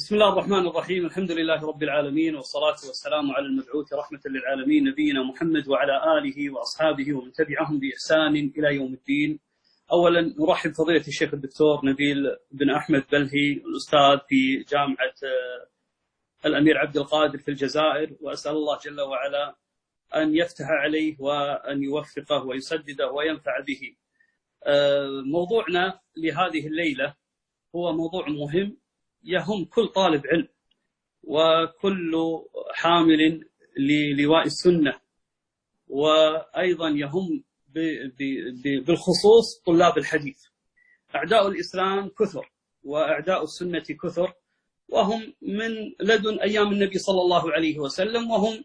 بسم الله الرحمن الرحيم. الحمد لله رب العالمين، والصلاة والسلام على المبعوث رحمة للعالمين نبينا محمد وعلى آله وأصحابه ومن تبعهم بإحسان إلى يوم الدين. أولا نرحب فضيلة الشيخ الدكتور نبيل بن أحمد بلهي، الأستاذ في جامعة الأمير عبد القادر في الجزائر، وأسأل الله جل وعلا أن يفتح عليه وأن يوفقه ويسدده وينفع به. موضوعنا لهذه الليلة هو موضوع مهم يهم كل طالب علم وكل حامل للواء السنة، وأيضا يهم بالخصوص طلاب الحديث. أعداء الإسلام كثر وأعداء السنة كثر، وهم من لدن أيام النبي صلى الله عليه وسلم، وهم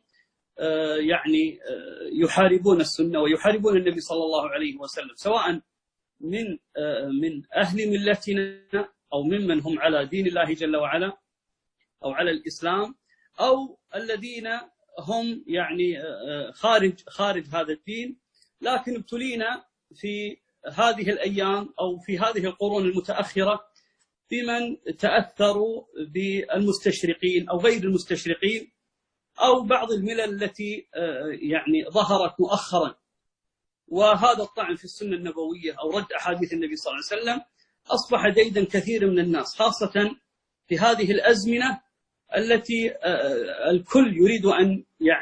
يحاربون السنة ويحاربون النبي صلى الله عليه وسلم، سواء من أهل ملتنا أو ممن هم على دين الله جل وعلا أو على الإسلام، أو الذين هم خارج هذا الدين، لكن ابتلينا في هذه الأيام أو في هذه القرون المتأخرة بمن تأثروا بالمستشرقين أو غير المستشرقين أو بعض الملل التي ظهرت مؤخرا. وهذا الطعن في السنة النبوية أو رد أحاديث النبي صلى الله عليه وسلم أصبح ديدا كثير من الناس، خاصة في هذه الأزمنة التي الكل يريد أن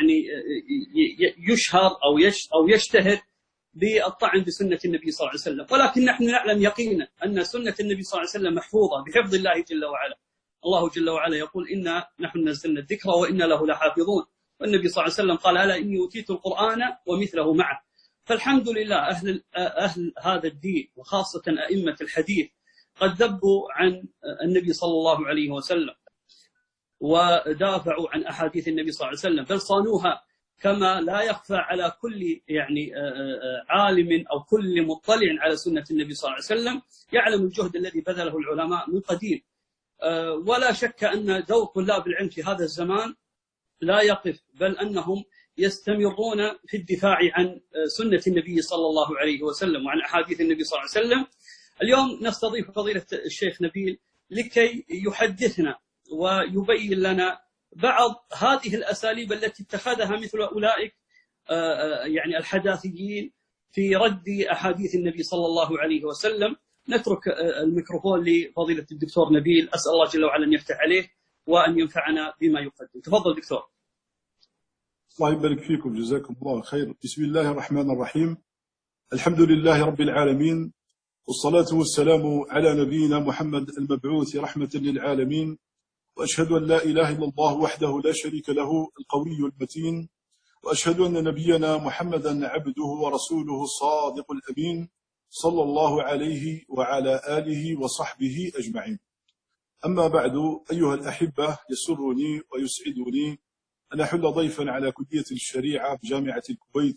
يشهر أو يشتهر بالطعن بسنة النبي صلى الله عليه وسلم، ولكن نحن نعلم يقينا أن سنة النبي صلى الله عليه وسلم محفوظة بحفظ الله جل وعلا. الله جل وعلا يقول: إنا نحن نزلنا الذكر وإنا له لحافظون، والنبي صلى الله عليه وسلم قال: ألا إني أوتيت القرآن ومثله معه. فالحمد لله أهل هذا الدين وخاصة أئمة الحديث قد ذبوا عن النبي صلى الله عليه وسلم ودافعوا عن أحاديث النبي صلى الله عليه وسلم، بل صانوها كما لا يخفى على كل عالم أو كل مطلع على سنة النبي صلى الله عليه وسلم يعلم الجهد الذي بذله العلماء من قديم. ولا شك أن دور طلاب العلم في هذا الزمان لا يقف، بل أنهم يستمرون في الدفاع عن سنة النبي صلى الله عليه وسلم وعن أحاديث النبي صلى الله عليه وسلم. اليوم نستضيف فضيلة الشيخ نبيل لكي يحدثنا ويبين لنا بعض هذه الأساليب التي اتخذها مثل أولئك الحداثيين في رد أحاديث النبي صلى الله عليه وسلم. نترك الميكروفون لفضيلة الدكتور نبيل، أسأل الله جل وعلا أن يفتح عليه وأن ينفعنا بما يقدم. تفضل دكتور. الله يبارك فيكم، جزاكم الله خير. بسم الله الرحمن الرحيم. الحمد لله رب العالمين، والصلاة والسلام على نبينا محمد المبعوث رحمة للعالمين، وأشهد أن لا إله إلا الله وحده لا شريك له القوي المتين، وأشهد أن نبينا محمدا عبده ورسوله الصادق الأمين، صلى الله عليه وعلى آله وصحبه أجمعين. أما بعد، أيها الأحبة، يسرني ويسعدني أن أحل ضيفا على كلية الشريعة بجامعة الكويت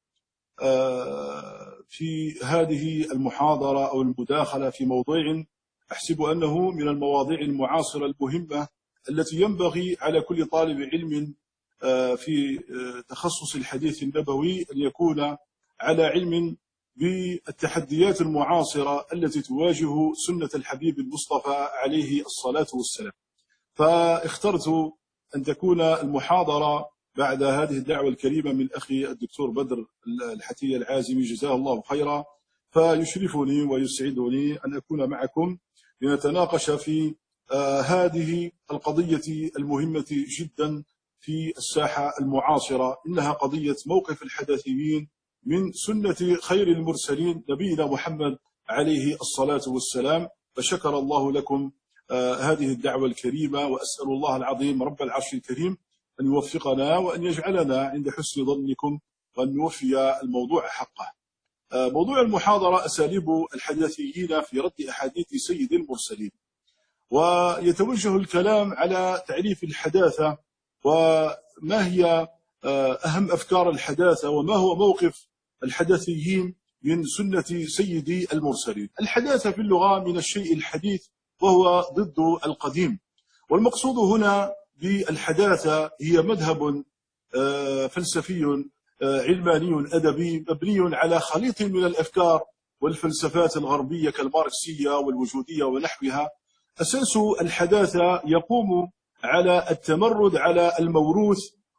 في هذه المحاضرة أو المداخلة في موضوع أحسب أنه من المواضيع المعاصرة المهمة التي ينبغي على كل طالب علم في تخصص الحديث النبوي أن يكون على علم بالتحديات المعاصرة التي تواجه سنة الحبيب المصطفى عليه الصلاة والسلام. فاخترت أن تكون المحاضرة بعد هذه الدعوة الكريمة من أخي الدكتور بدر الحتي العازمي جزاه الله خيرا، فيشرفني ويسعدني أن أكون معكم لنتناقش في هذه القضية المهمة جدا في الساحة المعاصرة. إنها قضية موقف الحداثيين من سنة خير المرسلين نبينا محمد عليه الصلاة والسلام. فشكر الله لكم هذه الدعوة الكريمة، وأسأل الله العظيم رب العرش الكريم أن يوفقنا وأن يجعلنا عند حسن ظنكم وأن نوفي الموضوع حقه. موضوع المحاضرة: أساليب الحداثيين في رد أحاديث سيد المرسلين. ويتوجه الكلام على تعريف الحداثة، وما هي أهم أفكار الحداثة، وما هو موقف الحداثيين من سنة سيد المرسلين. الحداثة في اللغة من الشيء الحديث، وهو ضد القديم. والمقصود هنا بالحداثة هي مذهب فلسفي علماني أدبي مبني على خليط من الأفكار والفلسفات الغربية كالماركسية والوجودية ونحوها، أساس الحداثة يقوم على التمرد على الموروث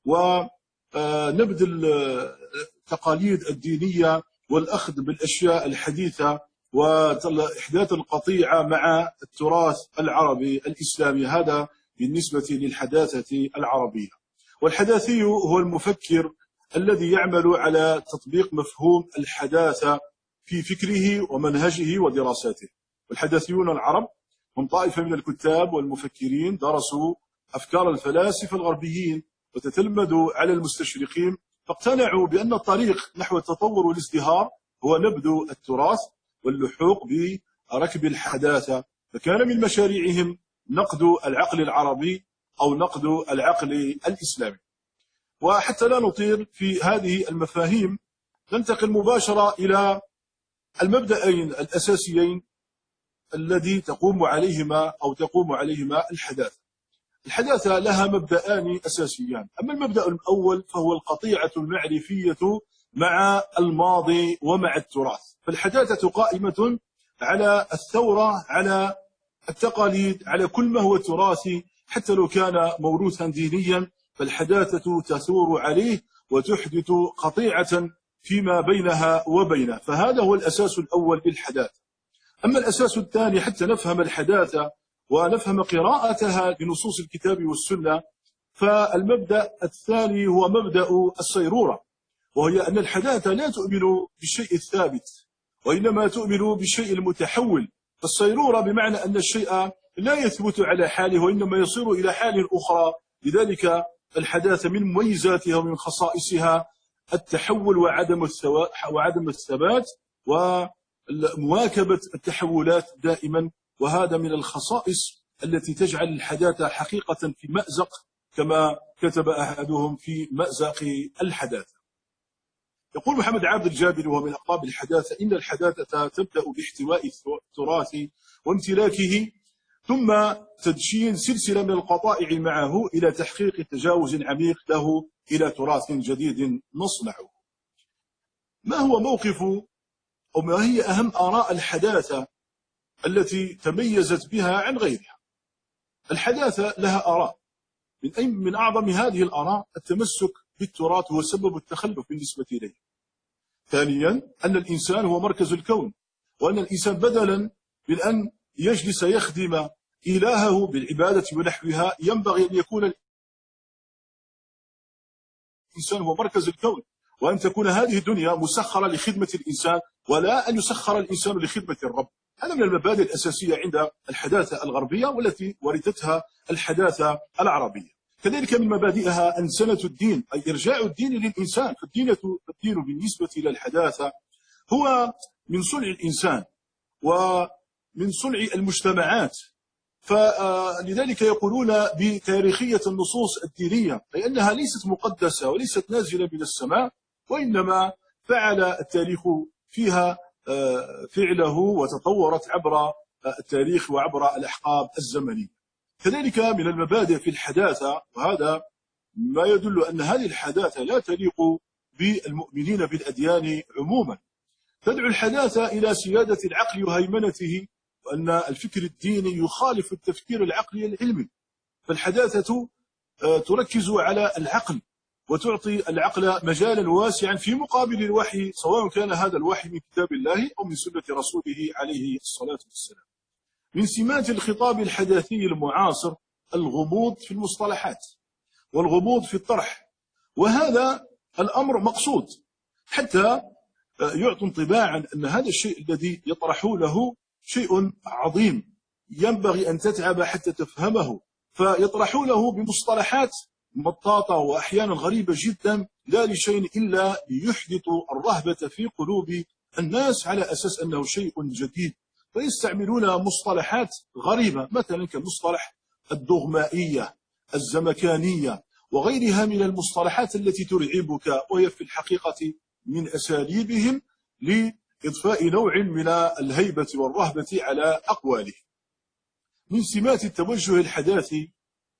ونبذ التقاليد الدينية والأخذ بالأشياء الحديثة وإحداث القطيعة مع التراث العربي الإسلامي. هذا بالنسبة للحداثة العربية. والحداثي هو المفكر الذي يعمل على تطبيق مفهوم الحداثة في فكره ومنهجه ودراساته. والحداثيون العرب هم طائفة من الكتاب والمفكرين درسوا أفكار الفلاسفة الغربيين وتتلمذوا على المستشرقين، فاقتنعوا بأن الطريق نحو التطور والازدهار هو نبذ التراث واللحوق بركب الحداثة. فكان من مشاريعهم نقد العقل العربي أو نقد العقل الإسلامي. وحتى لا نطيل في هذه المفاهيم ننتقل مباشرة إلى المبدأين الأساسيين الذي تقوم عليهما الحداثة. الحداثة لها مبدأان أساسيان. أما المبدأ الأول فهو القطيعة المعرفية مع الماضي ومع التراث. فالحداثة قائمة على الثورة على التقاليد، على كل ما هو تراثي حتى لو كان موروثا دينيا، فالحداثة تثور عليه وتحدث قطيعة فيما بينها وبينه. فهذا هو الأساس الأول للحداثة. أما الأساس الثاني حتى نفهم الحداثة ونفهم قراءتها لنصوص الكتاب والسنة، فالمبدأ الثاني هو مبدأ الصيرورة، وهي أن الحداثة لا تؤمن بالشيء الثابت وإنما تؤمن بالشيء المتحول. فالصيرورة بمعنى أن الشيء لا يثبت على حاله وإنما يصير إلى حال أخرى. لذلك الحداثة من مميزاتها ومن خصائصها التحول وعدم الثبات ومواكبة التحولات دائما. وهذا من الخصائص التي تجعل الحداثة حقيقة في مأزق، كما كتب أحدهم في مأزق الحداثة. يقول محمد عابد الجابري وهو من أقطاب الحداثة: إن الحداثة تبدأ باحتواء التراث وامتلاكه، ثم تدشين سلسلة من القطائع معه إلى تحقيق تجاوز عميق له إلى تراث جديد نصنعه. ما هو موقف أو ما هي أهم آراء الحداثة التي تميزت بها عن غيرها؟ الحداثة لها آراء، من أعظم هذه الآراء التمسك بالتراث هو سبب التخلف بالنسبة إليه. ثانيا أن الإنسان هو مركز الكون، وأن الإنسان بدلا من أن يجلس يخدم إلهه بالعبادة ونحوها ينبغي أن يكون الإنسان هو مركز الكون، وأن تكون هذه الدنيا مسخرة لخدمة الإنسان ولا أن يسخر الإنسان لخدمة الرب. هذا من المبادئ الأساسية عند الحداثة الغربية والتي ورثتها الحداثة العربية. كذلك من مبادئها أنسنة الدين، أي إرجاع الدين للإنسان. فالدين بالنسبة إلى الحداثة هو من صنع الإنسان ومن صنع المجتمعات. فلذلك يقولون بتاريخية النصوص الدينية، أي أنها ليست مقدسة وليست نازلة من السماء، وإنما فعل التاريخ فيها فعله وتطورت عبر التاريخ وعبر الأحقاب الزمنية. كذلك من المبادئ في الحداثة، وهذا ما يدل أن هذه الحداثة لا تليق بالمؤمنين بالأديان عموما، تدعو الحداثة إلى سيادة العقل وهيمنته، وأن الفكر الديني يخالف التفكير العقلي العلمي. فالحداثة تركز على العقل وتعطي العقل مجالا واسعا في مقابل الوحي، سواء كان هذا الوحي من كتاب الله أو من سنة رسوله عليه الصلاة والسلام. من سمات الخطاب الحداثي المعاصر الغموض في المصطلحات والغموض في الطرح، وهذا الأمر مقصود حتى يعطي انطباعا أن هذا الشيء الذي يطرحونه شيء عظيم ينبغي أن تتعب حتى تفهمه، فيطرحونه بمصطلحات مطاطة وأحيانا غريبة جدا، لا لشيء إلا ليحدثوا الرهبة في قلوب الناس على أساس أنه شيء جديد، فيستعملون مصطلحات غريبة، مثلا كمصطلح الدغمائية، الزمكانية، وغيرها من المصطلحات التي ترعبك، وهي في الحقيقة من أساليبهم لإضفاء نوع من الهيبة والرهبة على أقواله. من سمات التوجه الحداثي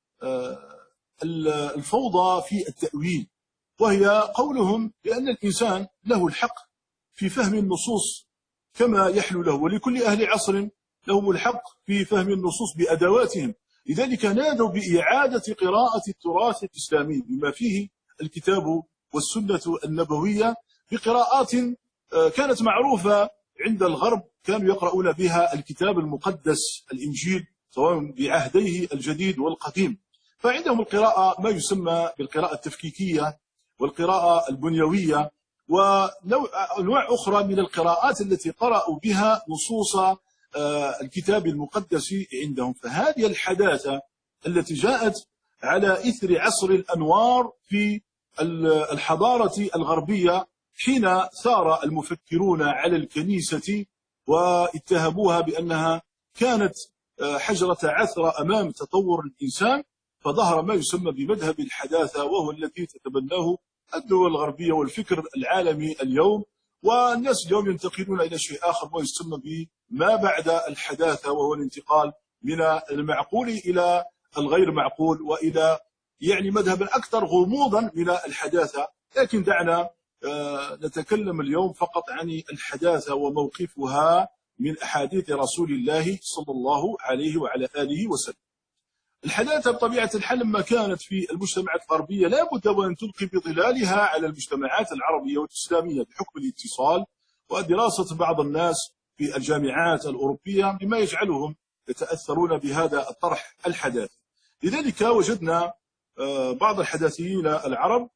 الفوضى في التأويل، وهي قولهم بأن الإنسان له الحق في فهم النصوص كما يحلو له، ولكل أهل عصر لهم الحق في فهم النصوص بأدواتهم. لذلك نادوا بإعادة قراءة التراث الإسلامي بما فيه الكتاب والسنة النبوية بقراءات كانت معروفة عند الغرب، كانوا يقرؤون بها الكتاب المقدس الإنجيل سواء بعهديه الجديد والقديم. فعندهم القراءة ما يسمى بالقراءة التفكيكية والقراءة البنيوية ونوع أخرى من القراءات التي قرأوا بها نصوص الكتاب المقدس عندهم. فهذه الحداثة التي جاءت على إثر عصر الأنوار في الحضارة الغربية حين ثار المفكرون على الكنيسة واتهموها بأنها كانت حجرة عثرة أمام تطور الإنسان، فظهر ما يسمى بمذهب الحداثة، وهو الذي تتبناه الدول الغربية والفكر العالمي اليوم. والناس اليوم ينتقلون إلى شيء آخر ما يسمى بما بعد الحداثة، وهو الانتقال من المعقول إلى الغير معقول وإلى يعني مذهبا أكثر غموضا من الحداثة. لكن دعنا نتكلم اليوم فقط عن الحداثة وموقفها من أحاديث رسول الله صلى الله عليه وعلى آله وسلم. الحداثة بطبيعة الحال لما كانت في المجتمعات الغربية لا بد وأن تلقي بظلالها على المجتمعات العربية والإسلامية بحكم الاتصال ودراسة بعض الناس في الجامعات الأوروبية بما يجعلهم يتأثرون بهذا الطرح الحداثي. لذلك وجدنا بعض الحداثيين العرب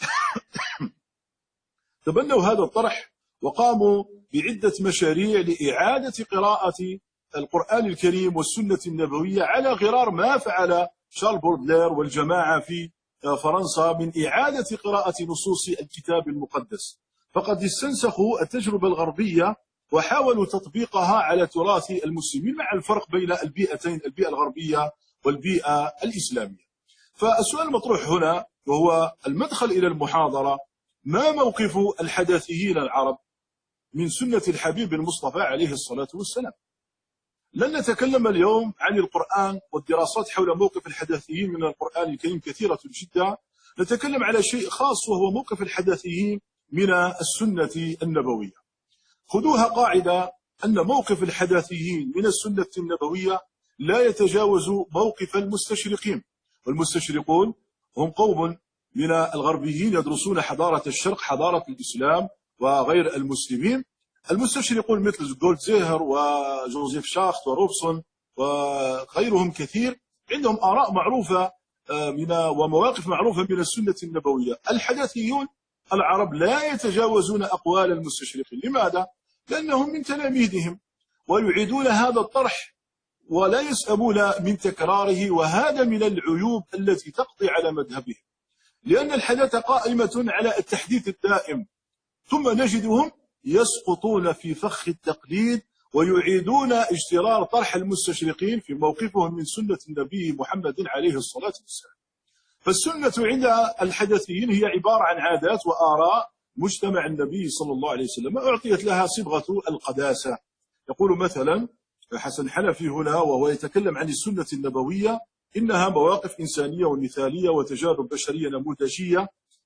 تبنوا هذا الطرح وقاموا بعدة مشاريع لإعادة قراءة القرآن الكريم والسنة النبوية على غرار ما فعل شارل بودلير والجماعة في فرنسا من إعادة قراءة نصوص الكتاب المقدس. فقد استنسخوا التجربة الغربية وحاولوا تطبيقها على تراث المسلمين مع الفرق بين البيئتين، البيئة الغربية والبيئة الإسلامية. فالسؤال المطروح هنا وهو المدخل إلى المحاضرة: ما موقف الحداثيين العرب من سنة الحبيب المصطفى عليه الصلاة والسلام؟ لن نتكلم اليوم عن القرآن، والدراسات حول موقف الحداثيين من القرآن الكريم كثيرة جدا. نتكلم على شيء خاص وهو موقف الحداثيين من السنة النبوية. خذوها قاعدة أن موقف الحداثيين من السنة النبوية لا يتجاوز موقف المستشرقين. والمستشرقون هم قوم من الغربيين يدرسون حضارة الشرق، حضارة الإسلام وغير المسلمين. المستشرقون مثل جولدزيهر وجوزيف شاخت وروبسون وغيرهم كثير عندهم آراء معروفة ومواقف معروفة من السنة النبوية. الحداثيون العرب لا يتجاوزون أقوال المستشرقين. لماذا؟ لأنهم من تلاميذهم ويعيدون هذا الطرح ولا يسأمون من تكراره، وهذا من العيوب التي تقضي على مذهبهم، لأن الحداثة قائمة على التحديث الدائم، ثم نجدهم يسقطون في فخ التقليد ويعيدون اجترار طرح المستشرقين في موقفهم من سنة النبي محمد عليه الصلاة والسلام. فالسنة عند الحداثيين هي عبارة عن عادات وآراء مجتمع النبي صلى الله عليه وسلم أعطيت لها صبغة القداسة. يقول مثلا حسن حنفي هنا وهو يتكلم عن السنة النبوية: إنها مواقف إنسانية ومثالية وتجارب بشرية نموذجية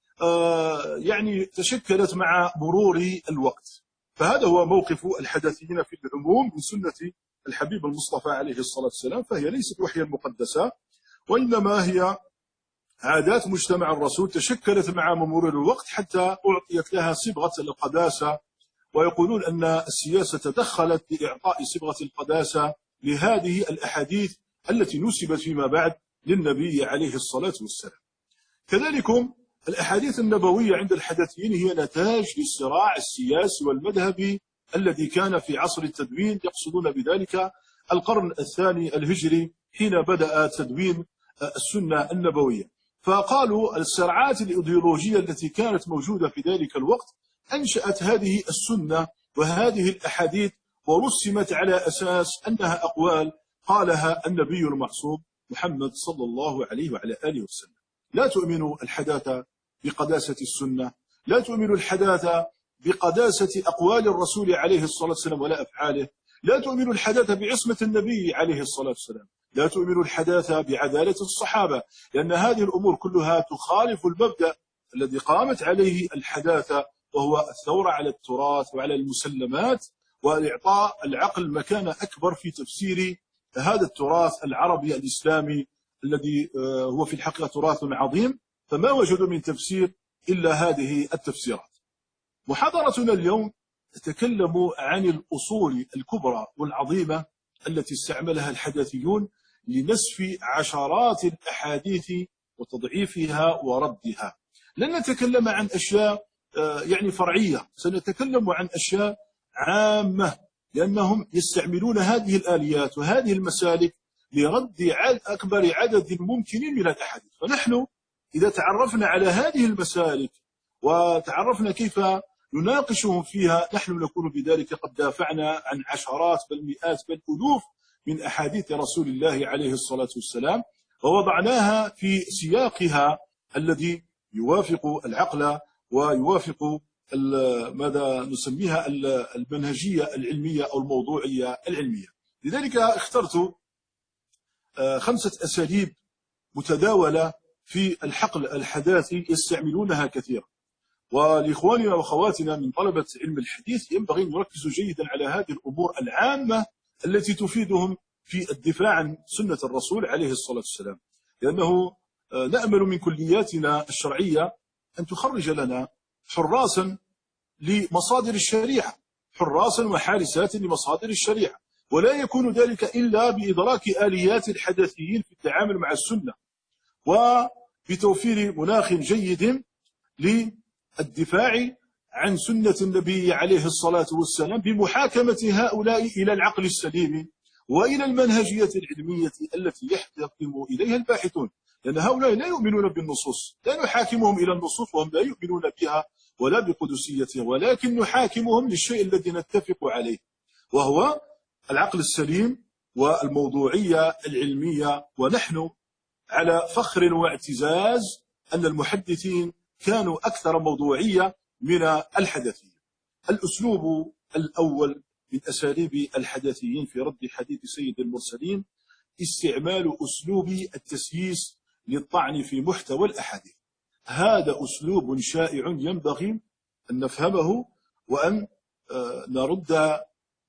يعني تشكلت مع مرور الوقت. فهذا هو موقف الحداثيين في العموم من سنة الحبيب المصطفى عليه الصلاة والسلام. فهي ليست وحيا مقدسة، وإنما هي عادات مجتمع الرسول تشكلت مع مرور الوقت حتى أعطيت لها صبغة القداسة. ويقولون أن السياسة تدخلت لإعطاء صبغة القداسة لهذه الأحاديث التي نسبت فيما بعد للنبي عليه الصلاة والسلام. كذلك الأحاديث النبوية عند الحداثيين هي نتاج للصراع السياسي والمذهبي الذي كان في عصر التدوين، يقصدون بذلك القرن الثاني الهجري حين بدأ تدوين السنة النبوية. فقالوا الصراعات الإيديولوجية التي كانت موجودة في ذلك الوقت أنشأت هذه السنة وهذه الأحاديث ورسمت على أساس أنها أقوال قالها النبي المعصوم محمد صلى الله عليه وعلى آله وسلم. لا تؤمن الحداثة بقداسة السنة، لا تؤمن الحداثة بقداسة أقوال الرسول عليه الصلاة والسلام ولا أفعاله، لا تؤمن الحداثة بعصمة النبي عليه الصلاة والسلام، لا تؤمن الحداثة بعدالة الصحابة، لأن هذه الأمور كلها تخالف المبدأ الذي قامت عليه الحداثة، وهو الثورة على التراث وعلى المسلمات والإعطاء العقل مكانة أكبر في تفسير هذا التراث العربي الإسلامي الذي هو في الحقيقة تراث عظيم، فما وجدوا من تفسير إلا هذه التفسيرات. محاضرتنا اليوم تتكلم عن الأصول الكبرى والعظيمة التي استعملها الحداثيون لنسف عشرات الأحاديث وتضعيفها وردها. لن نتكلم عن أشياء يعني فرعية، سنتكلم عن أشياء عامة، لأنهم يستعملون هذه الآليات وهذه المسالك لرد أكبر عدد ممكن من الأحاديث. فنحن إذا تعرفنا على هذه المسالك وتعرفنا كيف نناقشهم فيها، نحن نكون بذلك قد دافعنا عن عشرات بل مئات بل ألوف من أحاديث رسول الله عليه الصلاة والسلام، ووضعناها في سياقها الذي يوافق العقل ويوافق ماذا نسميها المنهجية العلمية أو الموضوعية العلمية. لذلك اخترت 5 أساليب متداولة في الحقل الحداثي يستعملونها كثيرا، ولإخواننا وأخواتنا من طلبة علم الحديث ينبغي أن يركزوا جيدا على هذه الأمور العامة التي تفيدهم في الدفاع عن سنة الرسول عليه الصلاة والسلام، لأنه نأمل من كلياتنا الشرعية أن تخرج لنا حراسا لمصادر الشريعة، حراسا وحارسات لمصادر الشريعة، ولا يكون ذلك إلا بإدراك آليات الحداثيين في التعامل مع السنة، وبتوفير مناخ جيد للدفاع عن سنة النبي عليه الصلاة والسلام، بمحاكمة هؤلاء إلى العقل السليم وإلى المنهجية العلمية التي يحتكم إليها الباحثون، لأن هؤلاء لا يؤمنون بالنصوص، لا نحاكمهم إلى النصوص وهم لا يؤمنون بها ولا بقدسيتها، ولكن نحاكمهم للشيء الذي نتفق عليه، وهو العقل السليم والموضوعية العلمية. ونحن على فخر واعتزاز أن المحدثين كانوا أكثر موضوعية من الحداثيين. الأسلوب الأول من أساليب الحداثيين في رد حديث سيد المرسلين استعمال أسلوب التسييس للطعن في محتوى الأحاديث. هذا أسلوب شائع ينبغي أن نفهمه وأن نرد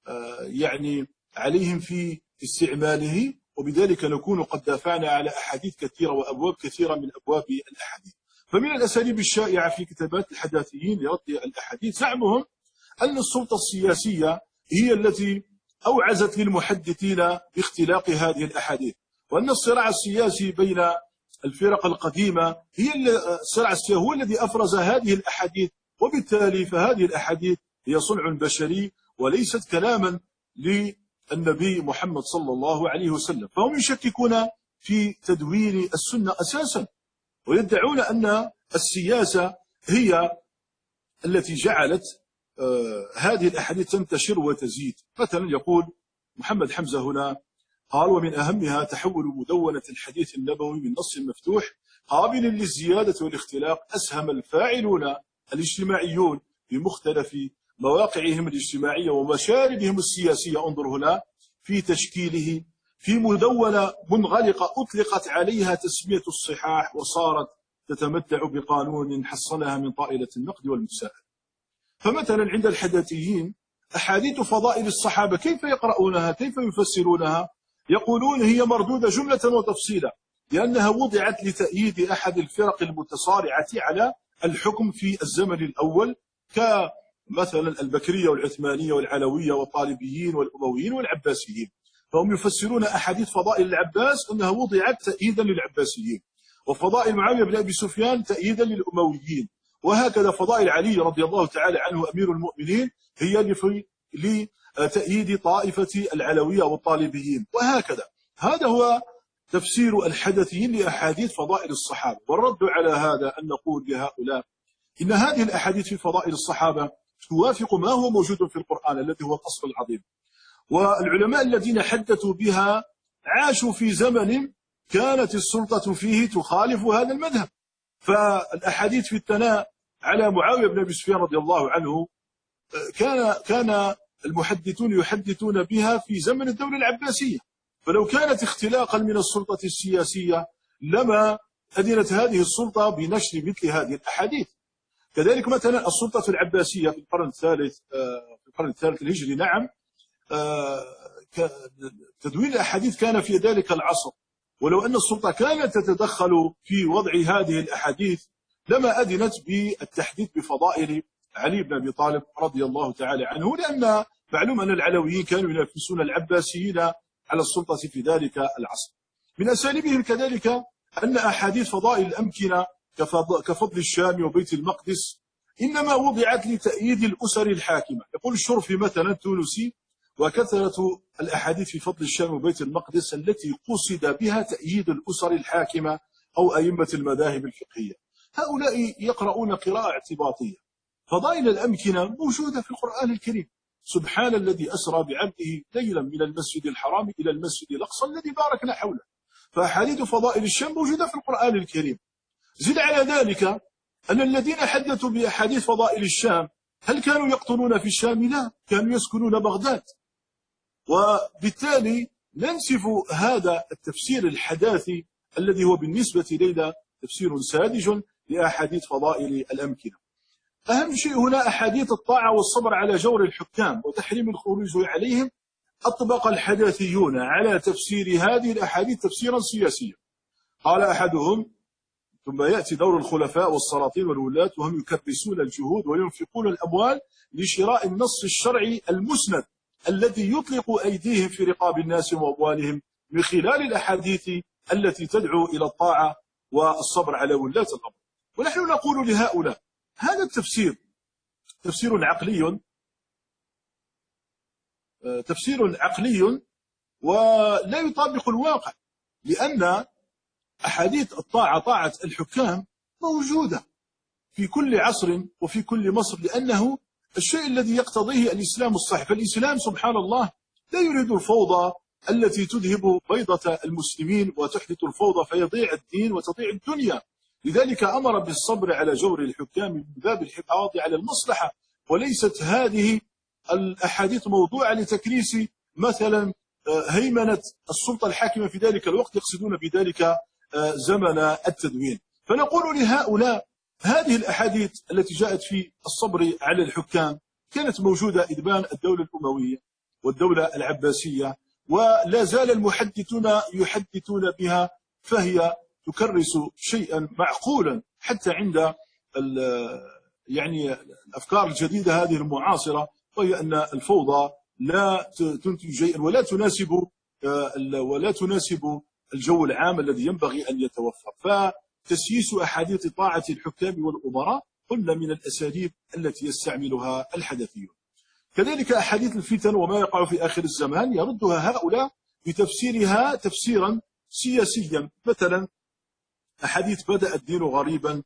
يعني عليهم في استعماله، وبذلك نكون قد دافعنا على أحاديث كثيرة وأبواب كثيرة من أبواب الأحاديث. فمن الأساليب الشائعة في كتابات الحداثيين لرد الأحاديث زعمهم أن السلطة السياسية هي التي أوعزت للمحدثين باختلاق هذه الأحاديث، وأن الصراع السياسي بين الفرق القديمة الصراع السياسي هو الذي أفرز هذه الأحاديث، وبالتالي فهذه الأحاديث هي صنع بشري وليست كلاما للنبي محمد صلى الله عليه وسلم. فهم يشككون في تدوين السنة أساسا، ويدعون أن السياسة هي التي جعلت هذه الأحاديث تنتشر وتزيد. مثلا يقول محمد حمزة هنا قال: ومن أهمها تحول مدونة الحديث النبوي من نص مفتوح قابل للزيادة والاختلاق أسهم الفاعلون الاجتماعيون بمختلف مواقعهم الاجتماعية ومشاربهم السياسية، انظر هنا، في تشكيله في مدونة منغلقة أطلقت عليها تسمية الصحاح، وصارت تتمتع بقانون حصنها من طائلة النقد والمساءلة. فمثلا عند الحداثيين أحاديث فضائل الصحابة كيف يقرؤونها؟ كيف يفسرونها؟ يقولون هي مردودة جملة وتفصيلا، لأنها وضعت لتأييد أحد الفرق المتصارعة على الحكم في الزمن الأول، كمثلا البكرية والعثمانية والعلوية والطالبيين والأمويين والعباسيين. فهم يفسرون أحاديث فضائل العباس أنها وضعت تأييدا للعباسيين، وفضائل معاوية بن أبي سفيان تأييدا للأمويين، وهكذا فضائل علي رضي الله تعالى عنه أمير المؤمنين هي لتأييد طائفة العلوية والطالبيين، وهكذا. هذا هو تفسير الحدثيين لأحاديث فضائل الصحابة. والرد على هذا أن نقول لهؤلاء إن هذه الأحاديث في فضائل الصحابة توافق ما هو موجود في القرآن الذي هو الأصل العظيم، والعلماء الذين حدثوا بها عاشوا في زمن كانت السلطة فيه تخالف هذا المذهب. فالأحاديث في الثناء على معاوية بن أبي سفيان رضي الله عنه كان المحدثون يحدثون بها في زمن الدولة العباسية، فلو كانت اختلاقا من السلطة السياسية لما أذنت هذه السلطة بنشر مثل هذه الأحاديث. كذلك مثلا السلطة العباسية في القرن الثالث الهجري، نعم، تدوين الأحاديث كان في ذلك العصر، ولو أن السلطة كانت تتدخل في وضع هذه الأحاديث لما أذنت بالتحديث بفضائل علي بن أبي طالب رضي الله تعالى عنه، لأن معلوم أن العلويين كانوا ينافسون العباسيين على السلطة في ذلك العصر. من أساليبهم كذلك أن أحاديث فضائل الأمكنة كفضل الشام وبيت المقدس إنما وضعت لتأييد الأسر الحاكمة. يقول الشرفي مثلا التونسي: وكثرة الأحاديث في فضل الشام وبيت المقدس التي قصد بها تأييد الأسر الحاكمة أو أئمة المذاهب الفقهية. هؤلاء يقرؤون قراءة اعتباطية. فضائل الأمكنة موجودة في القرآن الكريم: سبحان الذي أسرى بعبده ليلا من المسجد الحرام إلى المسجد الأقصى الذي باركنا حوله. فأحاديث فضائل الشام موجودة في القرآن الكريم. زد على ذلك أن الذين حدثوا بأحاديث فضائل الشام هل كانوا يقطنون في الشام؟ لا، كانوا يسكنون بغداد. وبالتالي ننسف هذا التفسير الحداثي الذي هو بالنسبة إلينا تفسير ساذج لأحاديث فضائل الأمكنة. أهم شيء هنا أحاديث الطاعة والصبر على جور الحكام وتحريم الخروج عليهم. أطبق الحداثيون على تفسير هذه الأحاديث تفسيرا سياسيا. قال أحدهم: ثم يأتي دور الخلفاء والسلاطين والولاة وهم يكرسون الجهود وينفقون الأموال لشراء النص الشرعي المسند الذي يطلق أيديهم في رقاب الناس وأموالهم من خلال الأحاديث التي تدعو إلى الطاعة والصبر على ولاة الأمر. ونحن نقول لهؤلاء: هذا التفسير تفسير عقلي ولا يطابق الواقع، لأن أحاديث الطاعة، طاعة الحكام، موجودة في كل عصر وفي كل مصر، لأنه الشيء الذي يقتضيه الإسلام الصحيح. فالإسلام سبحان الله لا يريد الفوضى التي تذهب بيضة المسلمين وتحدث الفوضى فيضيع الدين وتضيع الدنيا. لذلك أمر بالصبر على جور الحكام من باب الحفاظ على المصلحة، وليست هذه الأحاديث موضوعة لتكريس مثلا هيمنة السلطة الحاكمة في ذلك الوقت، يقصدون بذلك زمن التدوين. فنقول لهؤلاء: هذه الأحاديث التي جاءت في الصبر على الحكام كانت موجودة إذبان الدولة الأموية والدولة العباسية، ولا زال المحدثون يحدثون بها، فهي تكرس شيئا معقولا حتى عند يعني الأفكار الجديدة هذه المعاصرة، وهي أن الفوضى لا تنتج شيئا ولا تناسب الجو العام الذي ينبغي أن يتوفر. فتسييس أحاديث طاعة الحكام والأمراء قلنا من الأساليب التي يستعملها الحدثيون. كذلك أحاديث الفتن وما يقع في آخر الزمان يردها هؤلاء بتفسيرها تفسيرا سياسيا. مثلا أحاديث بدأ الدين غريبا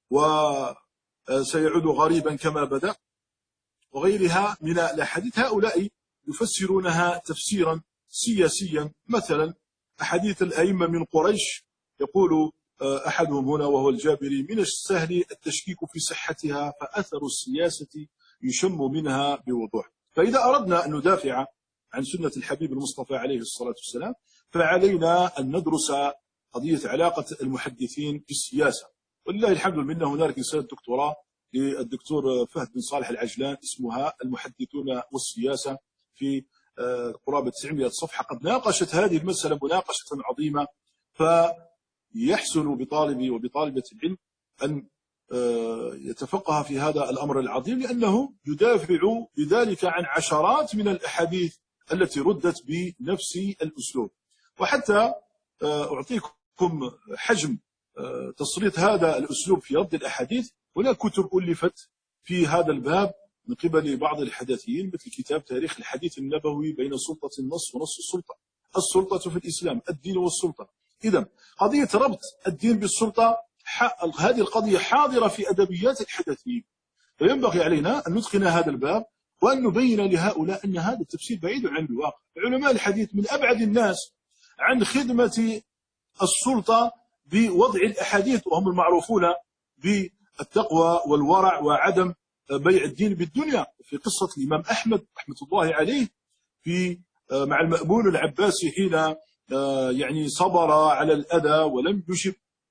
وسيعود غريبا كما بدأ وغيرها من الأحاديث، هؤلاء يفسرونها تفسيرا سياسيا. مثلا أحاديث الأئمة من قريش، يقول أحدهم هنا وهو الجابري: من السهل التشكيك في صحتها فأثر السياسة يشم منها بوضوح. فإذا أردنا أن ندافع عن سنة الحبيب المصطفى عليه الصلاة والسلام فعلينا أن ندرس قضية علاقة المحدثين بالسياسة. ولله الحمد والمنة، هنالك رسالة دكتوراه للدكتور فهد بن صالح العجلان اسمها المحدثون والسياسة، في قرابة 900 صفحة، قد ناقشت هذه المسألة مناقشة عظيمة. فيحسن بطالبي وبطالبة العلم أن يتفقه في هذا الأمر العظيم، لأنه يدافع بذلك عن عشرات من الأحاديث التي ردت بنفس الأسلوب. وحتى أعطيكم حجم تسليط هذا الأسلوب في رد الأحاديث، هناك كتب ألفت في هذا الباب من قبل بعض الحدثيين، مثل كتاب تاريخ الحديث النبوي بين سلطة النص ونص السلطة، السلطة في الإسلام، الدين والسلطة. إذن قضية ربط الدين بالسلطة هذه القضية حاضرة في أدبيات الحدثيين، فينبغي علينا أن نتقن هذا الباب وأن نبين لهؤلاء أن هذا التفسير بعيد عن الواقع. علماء الحديث من أبعد الناس عن خدمة السلطة بوضع الأحاديث، وهم المعروفون بالتقوى والورع وعدم بيع الدين بالدنيا. في قصة الإمام أحمد رحمة الله عليه في مع المأمون العباسي حين يعني صبر على الأذى ولم يجب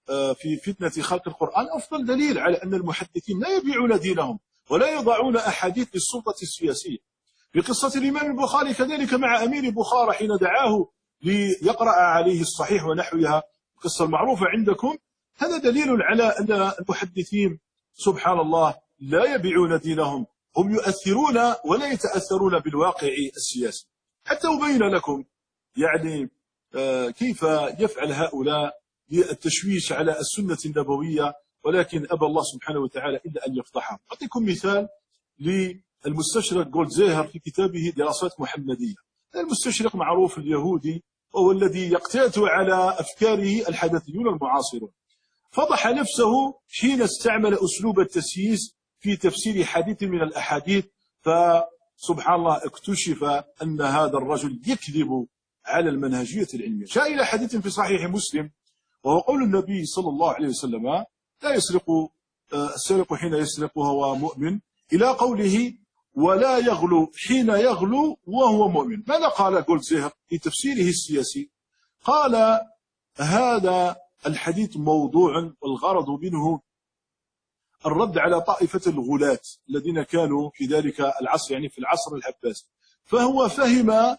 في فتنة خلق القرآن أفضل دليل على أن المحدثين لا يبيعون دينهم ولا يضعون أحاديث للسلطة السياسية. في قصة الإمام البخاري كذلك مع أمير بخارى حين دعاه ليقرأ عليه الصحيح ونحوها، القصة المعروفة عندكم. هذا دليل على أن المحدثين سبحان الله لا يبيعون دينهم، هم يؤثرون ولا يتأثرون بالواقع السياسي. حتى أبين لكم يعني كيف يفعل هؤلاء للتشويش على السنة النبوية، ولكن أبى الله سبحانه وتعالى إلا أن يفضحهم. أعطيكم مثال للمستشرق جولدزيهر في كتابه دراسات محمدية. المستشرق معروف اليهودي، وهو الذي يقتات على أفكاره الحدثيون المعاصرون. فضح نفسه حين استعمل أسلوب التسييس في تفسير حديث من الأحاديث، فسبحان الله اكتشف أن هذا الرجل يكذب على المنهجية العلمية. جاء إلى حديث في صحيح مسلم وهو قول النبي صلى الله عليه وسلم: لا يسرق السارق حين يسرق وهو مؤمن، إلى قوله: ولا يغلو حين يغلو وهو مؤمن. ماذا قال جولدزيهر في تفسيره السياسي؟ قال: هذا الحديث موضوع، والغرض منه الرد على طائفة الغلاة الذين كانوا في ذلك العصر، يعني في العصر العباسي. فهو فهم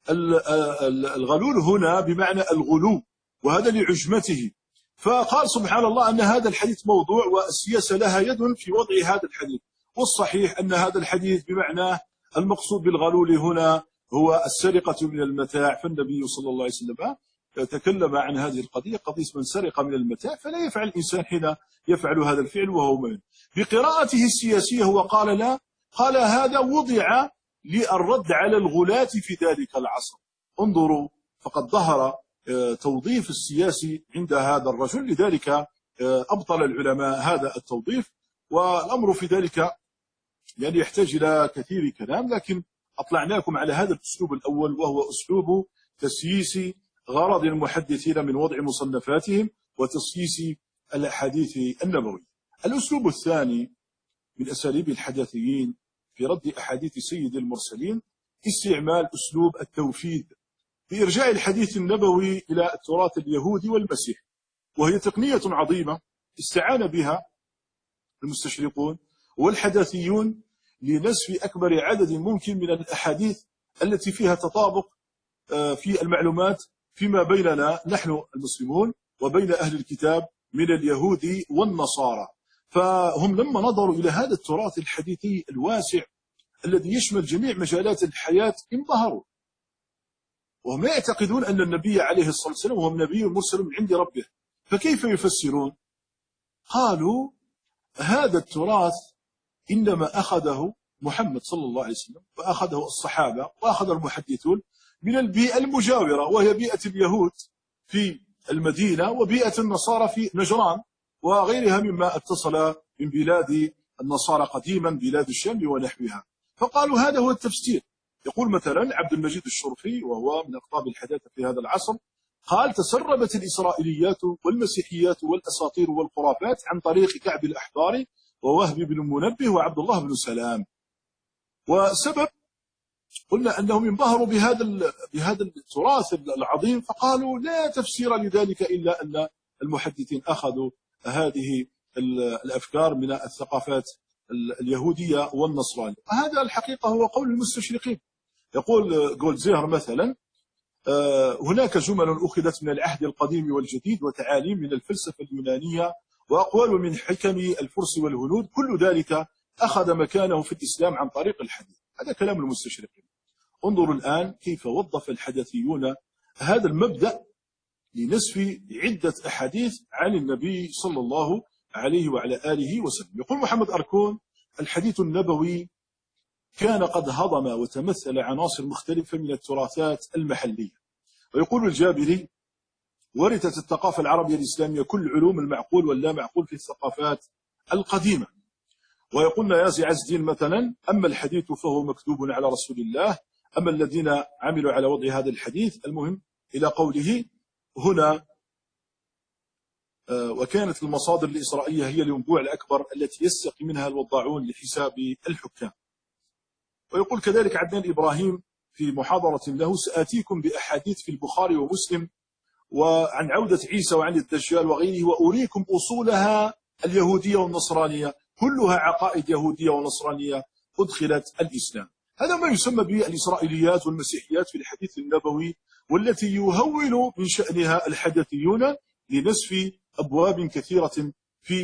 الغلول هنا بمعنى الغلو، وهذا لعجمته. فقال سبحان الله أن هذا الحديث موضوع والسياسة لها يد في وضع هذا الحديث. والصحيح أن هذا الحديث بمعنى المقصود بالغلول هنا هو السرقة من المتاع. فالنبي صلى الله عليه وسلم تكلم عن هذه القضية، قضية من سرق من المتاع، فلا يفعل الإنسان حين يفعل هذا الفعل وهو مؤمن. بقراءته السياسية هو قال لا، قال هذا وضع للرد على الغلاة في ذلك العصر. انظروا، فقد ظهر توظيف السياسي عند هذا الرجل، لذلك أبطل العلماء هذا التوظيف. والأمر في ذلك يعني يحتاج إلى كثير كلام، لكن أطلعناكم على هذا الأسلوب الأول، وهو أسلوب تسييس غرض المحدثين من وضع مصنفاتهم وتسييس الأحاديث النبوية. الأسلوب الثاني من أساليب الحدثيين في رد أحاديث سيد المرسلين استعمال أسلوب التوفيد بإرجاع الحديث النبوي إلى التراث اليهودي والمسيحي، وهي تقنية عظيمة استعان بها المستشرقون والحدثيون لنسف أكبر عدد ممكن من الأحاديث التي فيها تطابق في المعلومات فيما بيننا نحن المسلمون وبين أهل الكتاب من اليهود والنصارى. فهم لما نظروا إلى هذا التراث الحديثي الواسع الذي يشمل جميع مجالات الحياة انبهروا، وهم يعتقدون أن النبي عليه الصلاة والسلام هو نبي مرسل من عند ربه. فكيف يفسرون؟ قالوا هذا التراث إنما أخذه محمد صلى الله عليه وسلم، وأخذه الصحابة، وأخذ المحدثون من البيئة المجاورة، وهي بيئة اليهود في المدينة وبيئة النصارى في نجران وغيرها مما اتصل من بلاد النصارى قديما، بلاد الشام ونحوها. فقالوا هذا هو التفسير. يقول مثلا عبد المجيد الشرفي وهو من أقطاب الحداثة في هذا العصر، قال: تسربت الإسرائيليات والمسيحيات والأساطير والخرافات عن طريق كعب الأحبار ووهب بن منبه وعبد الله بن سلام. وسبب قلنا أنهم انبهروا بهذا التراث العظيم، فقالوا لا تفسير لذلك إلا أن المحدثين أخذوا هذه الأفكار من الثقافات اليهودية والنصرانية. وهذا الحقيقة هو قول المستشرقين. يقول جولدزيهر مثلا: هناك جمل أخذت من العهد القديم والجديد وتعاليم من الفلسفة اليونانية وأقوال من حكم الفرس والهنود، كل ذلك أخذ مكانه في الإسلام عن طريق الحديث. هذا كلام المستشرقين. انظروا الآن كيف وظف الحدثيون هذا المبدأ لنسف عدة أحاديث عن النبي صلى الله عليه وعلى آله وسلم. يقول محمد أركون: الحديث النبوي كان قد هضم وتمثل عناصر مختلفة من التراثات المحلية. ويقول الجابري: ورثت الثقافة العربية الإسلامية كل علوم المعقول واللا معقول في الثقافات القديمة. ويقول نيازي عز الدين مثلا: أما الحديث فهو مكتوب على رسول الله، أما الذين عملوا على وضع هذا الحديث. المهم إلى قوله هنا: وكانت المصادر الإسرائيلية هي الينبوع الأكبر التي يستقي منها الوضاعون لحساب الحكام. ويقول كذلك عدنان إبراهيم في محاضرة له: سآتيكم بأحاديث في البخاري ومسلم وعن عودة عيسى وعن الدجال وغيره، وأريكم أصولها اليهودية والنصرانية، كلها عقائد يهودية ونصرانية أدخلت الإسلام. هذا ما يسمى بالإسرائيليات والمسيحيات في الحديث النبوي، والتي يهول من شأنها الحدثيون لنسف أبواب كثيرة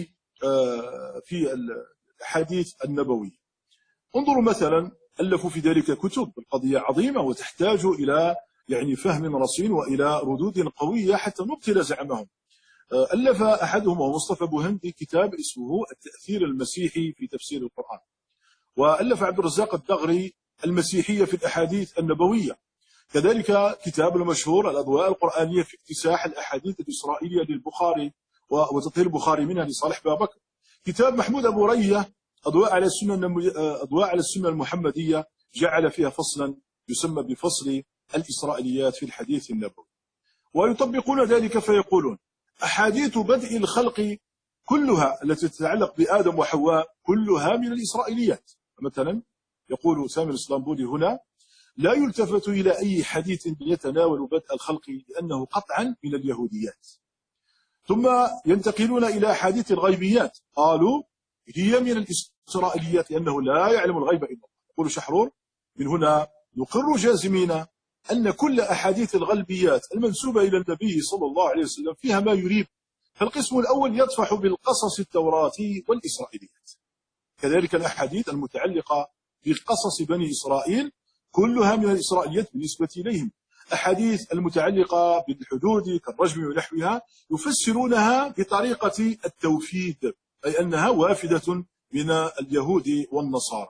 في الحديث النبوي. انظروا مثلا، ألفوا في ذلك كتب، القضية عظيمة وتحتاج إلى فهم رصين وإلى ردود قوية حتى نبطل زعمهم. ألف أحدهم وهو مصطفى بوهندي كتاب اسمه التأثير المسيحي في تفسير القرآن، وألف عبد الرزاق الدغري المسيحية في الأحاديث النبوية، كذلك كتاب المشهور الأضواء القرآنية في اكتساح الأحاديث الإسرائيلية للبخاري وتطهير البخاري منها لصالح بابكر، كتاب محمود أبو رية أضواء على السنة المحمدية، جعل فيها فصلا يسمى بفصل الإسرائيليات في الحديث النبوي. ويطبقون ذلك فيقولون أحاديث بدء الخلق كلها التي تتعلق بآدم وحواء كلها من الإسرائيليات. مثلا يقول سامي الإسلامبولي هنا: لا يلتفت إلى أي حديث يتناول بدء الخلق لأنه قطعا من اليهوديات. ثم ينتقلون إلى حديث الغيبيات، قالوا هي من الإسرائيليات لأنه لا يعلم الغيب إلا الله. يقول شحرور: من هنا نقر جازمين أن كل أحاديث الغيبيات المنسوبة إلى النبي صلى الله عليه وسلم فيها ما يريب. فالقسم الأول يطفح بالقصص التوراتي والإسرائيليات، كذلك الأحاديث المتعلقة بقصص بني إسرائيل كلها من الإسرائيليات بالنسبة إليهم. أحاديث المتعلقة بالحدود كالرجم ونحوها يفسرونها بطريقة التوفيد، أي أنها وافدة من اليهود والنصارى.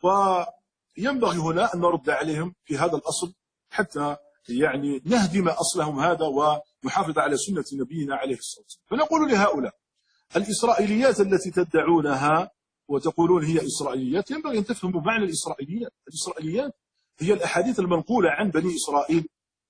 وينبغي هنا أن نرد عليهم في هذا الأصل حتى نهدم أصلهم هذا ونحافظ على سنة نبينا عليه الصلاة والسلام. فنقول لهؤلاء: الإسرائيليات التي تدعونها وتقولون هي إسرائيليات، ينبغي أن تفهموا معنى الإسرائيليات. الإسرائيليات هي الأحاديث المنقولة عن بني إسرائيل،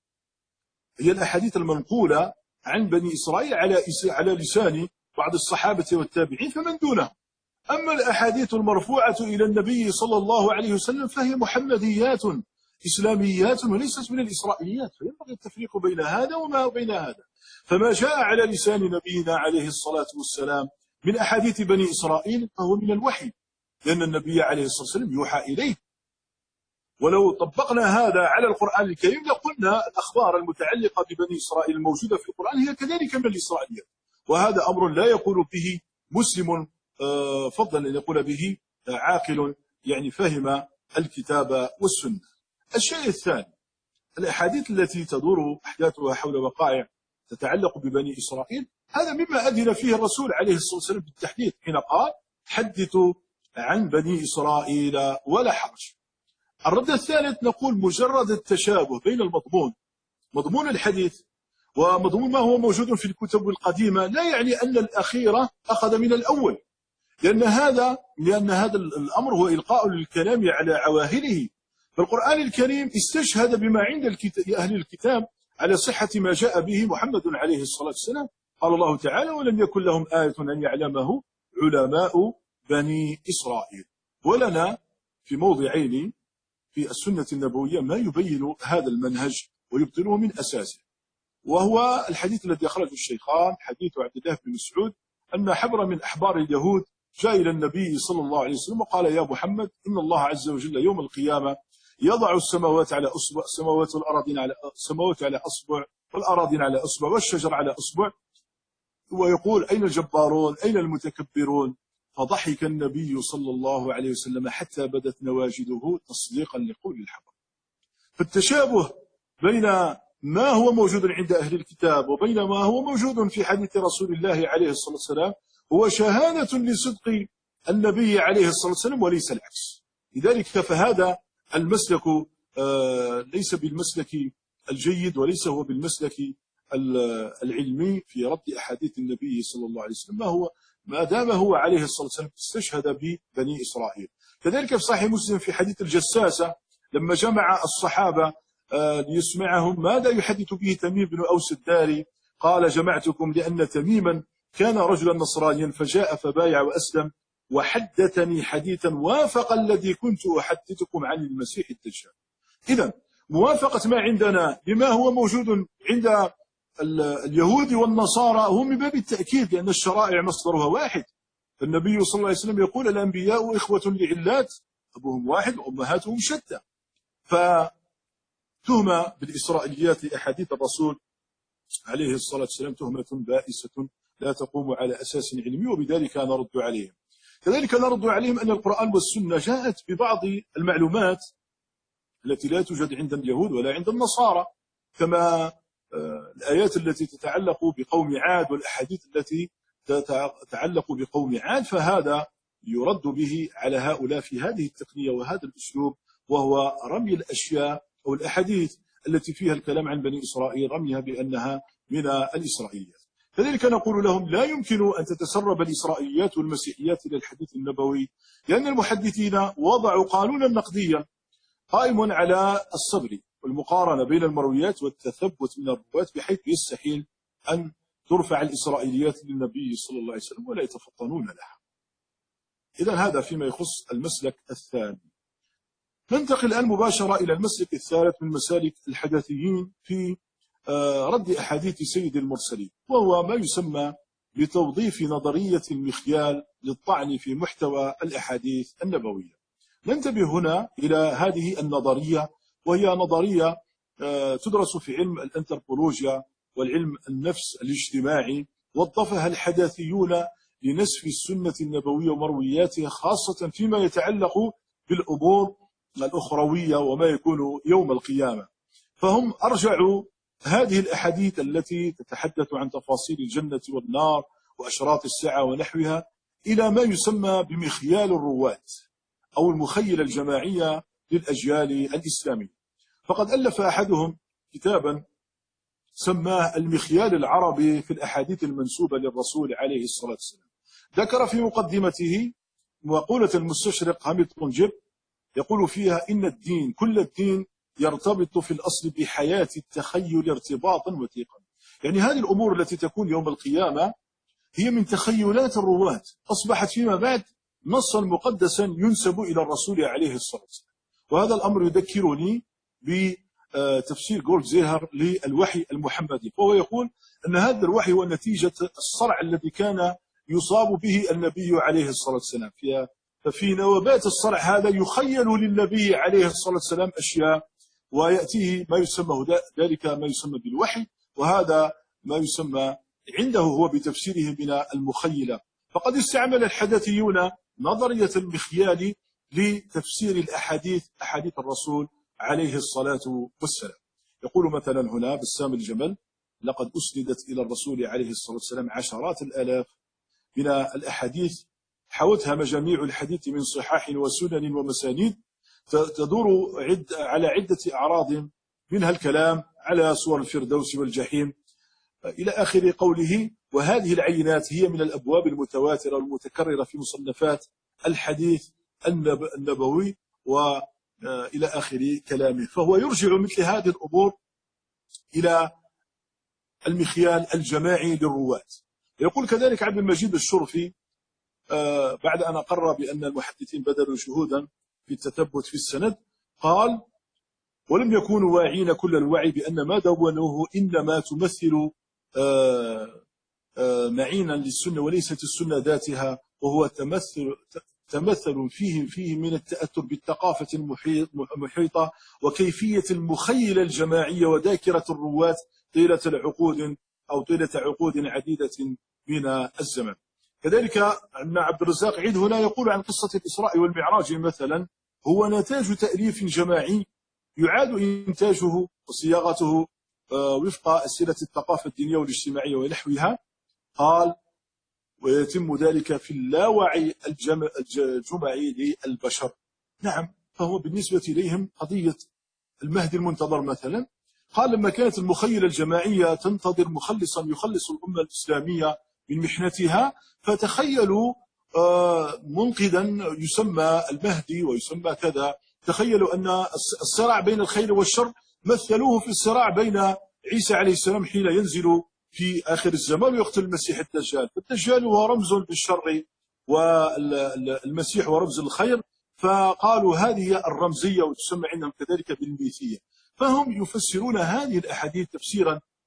هي الأحاديث المنقولة عن بني إسرائيل على لسان بعض الصحابة والتابعين فمن دونهم. أما الأحاديث المرفوعة إلى النبي صلى الله عليه وسلم فهي محمديات إسلاميات وليست من الإسرائيليات. فينبغي التفريق بين هذا وما بين هذا. فما جاء على لسان نبينا عليه الصلاة والسلام من أحاديث بني إسرائيل فهو من الوحي، لأن النبي عليه الصلاة والسلام يوحى إليه. ولو طبقنا هذا على القرآن الكريم لقلنا الأخبار المتعلقة ببني إسرائيل الموجودة في القرآن هي كذلك من الإسرائيليات، وهذا أمر لا يقول به مسلم فضلا أن يقول به عاقل فهم الكتاب والسنة. الشيء الثاني: الأحاديث التي تدور أحداثها حول وقائع تتعلق ببني إسرائيل، هذا مما أذن فيه الرسول عليه الصلاة والسلام بالتحديث حين قال: حدثوا عن بني إسرائيل ولا حرج. الرد الثالث: نقول مجرد التشابه بين مضمون الحديث ومضمون ما هو موجود في الكتب القديمة لا يعني أن الأخير أخذ من الأول، لأن هذا الأمر هو إلقاء للكلام على عواهله. فالقرآن الكريم استشهد بما عند أهل الكتاب على صحة ما جاء به محمد عليه الصلاة والسلام. قال الله تعالى: ولم يكن لهم آية أن يعلمه علماء بني إسرائيل. ولنا في موضعين في السنة النبوية ما يبين هذا المنهج ويبطله من أساسه، وهو الحديث الذي أخرجه الشيخان، حديث عبد الله بن مسعود أن حبر من أحبار اليهود جاء إلى النبي صلى الله عليه وسلم وقال: يا محمد، إن الله عز وجل يوم القيامة يضع السماوات على أصبع، السماوات والأراضين على أصبع، والأراضين على أصبع، والشجر على أصبع، ويقول: أين الجبارون؟ أين المتكبرون؟ فضحك النبي صلى الله عليه وسلم حتى بدت نواجذه تصديقا لقول الحبر. فالتشابه بين ما هو موجود عند أهل الكتاب وبين ما هو موجود في حديث رسول الله عليه الصلاة والسلام هو شهادة لصدق النبي عليه الصلاة والسلام وليس العكس. لذلك فهذا المسلك ليس بالمسلك الجيد وليس هو بالمسلك العلمي في رد أحاديث النبي صلى الله عليه وسلم، ما دام هو عليه الصلاة والسلام استشهد ببني إسرائيل. كذلك في صحيح مسلم في حديث الجساسة لما جمع الصحابة ليسمعهم ماذا يحدث به تميم بن أوس الداري، قال: جمعتكم لأن تميما كان رجلا نصرانيا فجاء فبايع وأسلم وحدثني حديثا وافق الذي كنت أحدثكم عن المسيح الدجال. إذن موافقة ما عندنا بما هو موجود عند اليهود والنصارى هم من باب التأكيد، لأن الشرائع مصدرها واحد. فالنبي صلى الله عليه وسلم يقول الأنبياء إخوة لعلات أبوهم واحد وأمهاتهم شتى. فتهمة بالإسرائيليات لأحاديث الرسول عليه الصلاة والسلام تهمة بائسة لا تقوم على أساس علمي، وبذلك نرد عليهم. كذلك نرد عليهم أن القرآن والسنة جاءت ببعض المعلومات التي لا توجد عند اليهود ولا عند النصارى، كما الآيات التي تتعلق بقوم عاد والأحاديث التي تتعلق بقوم عاد، فهذا يرد به على هؤلاء في هذه التقنية وهذا الأسلوب، وهو رمي الأشياء أو الأحاديث التي فيها الكلام عن بني إسرائيل رميها بأنها من الإسرائيليات. كذلك نقول لهم لا يمكن أن تتسرب الإسرائيليات والمسيحيات إلى الحديث النبوي، لأن المحدثين وضعوا قانونا نقديا قائم على الصبر والمقارنة بين المرويات والتثبت من الرواة، بحيث يستحيل أن ترفع الإسرائيليات للنبي صلى الله عليه وسلم ولا يتفطنون لها. إذن هذا فيما يخص المسلك الثاني. ننتقل الآن مباشرة إلى المسلك الثالث من مسالك الحدثيين في رد أحاديث سيد المرسلين، وهو ما يسمى بتوظيف نظرية المخيال للطعن في محتوى الأحاديث النبوية. ننتبه هنا إلى هذه النظرية، وهي نظرية تدرس في علم الأنثروبولوجيا والعلم النفس الاجتماعي، وظفها الحداثيون لنسف السنة النبوية ومروياتها، خاصة فيما يتعلق بالأمور الأخروية وما يكون يوم القيامة. فهم أرجعوا هذه الأحاديث التي تتحدث عن تفاصيل الجنة والنار وأشراط الساعة ونحوها إلى ما يسمى بمخيال الرواة أو المخيلة الجماعية للأجيال الإسلامية. فقد ألف أحدهم كتابا سماه المخيال العربي في الأحاديث المنسوبة للرسول عليه الصلاة والسلام. ذكر في مقدمته مقولة المستشرق هاملتون جيب يقول فيها إن الدين كل الدين يرتبط في الأصل بحياة التخيل ارتباطا وثيقا. يعني هذه الأمور التي تكون يوم القيامة هي من تخيلات الرواة، أصبحت فيما بعد نصا مقدسا ينسب إلى الرسول عليه الصلاة والسلام. وهذا الأمر يذكرني بتفسير جولدزيهر للوحي المحمدي، وهو يقول أن هذا الوحي هو نتيجة الصرع الذي كان يصاب به النبي عليه الصلاة والسلام، ففي نوبات الصرع هذا يخيل للنبي عليه الصلاة والسلام أشياء، ويأتيه ما يسمى ذلك ما يسمى بالوحي، وهذا ما يسمى عنده هو بتفسيره من المخيلة. فقد استعمل الحدثيون نظرية المخيال لتفسير أحاديث الرسول عليه الصلاة والسلام. يقول مثلا هنا بسام الجمل: لقد أسندت إلى الرسول عليه الصلاة والسلام عشرات الآلاف من الأحاديث حوتها مجاميع الحديث من صحاح وسنن ومسانيد تدور على عدة أعراض، منها الكلام على صور الفردوس والجحيم إلى آخر قوله. وهذه العينات هي من الأبواب المتواترة والمتكررة في مصنفات الحديث النبوي وإلى آخر كلامه. فهو يرجع مثل هذه الأمور إلى المخيال الجماعي للرواة. يقول كذلك عبد المجيد الشرفي بعد أن أقر بأن المحدثين بذلوا جهودا في التثبت في السند، قال: ولم يكونوا واعين كل الوعي بأن ما دونوه إنما تمثل معينا للسنة وليست السنة ذاتها، وهو تمثل فيه من التأثر بالثقافة المحيطة وكيفية المخيلة الجماعية وذاكرة الرواة طيلة عقود عديدة من الزمن. كذلك أن عبد الرزاق عيد هنا يقول عن قصة الإسراء والمعراج مثلا: هو نتاج تأليف جماعي يعاد إنتاجه وصياغته وفق أسئلة الثقافة الدينية والاجتماعية ونحوها. قال: ويتم ذلك في اللاوعي الجمعي للبشر. نعم، فهو بالنسبة إليهم قضية المهدي المنتظر مثلا. قال: لما كانت المخيلة الجماعية تنتظر مخلصا يخلص الأمة الإسلامية من محنتها، فتخيلوا منقذا يسمى المهدي ويسمى كذا. تخيلوا أن الصراع بين الخير والشر مثلوه في الصراع بين عيسى عليه السلام حين ينزل في آخر الزمان ويقتل المسيح الدجال، فالدجال هو رمز بالشر والمسيح هو رمز الخير، فقالوا هذه الرمزية وتسمى عندهم كذلك بالميثية. فهم يفسرون هذه الأحاديث تفسيرا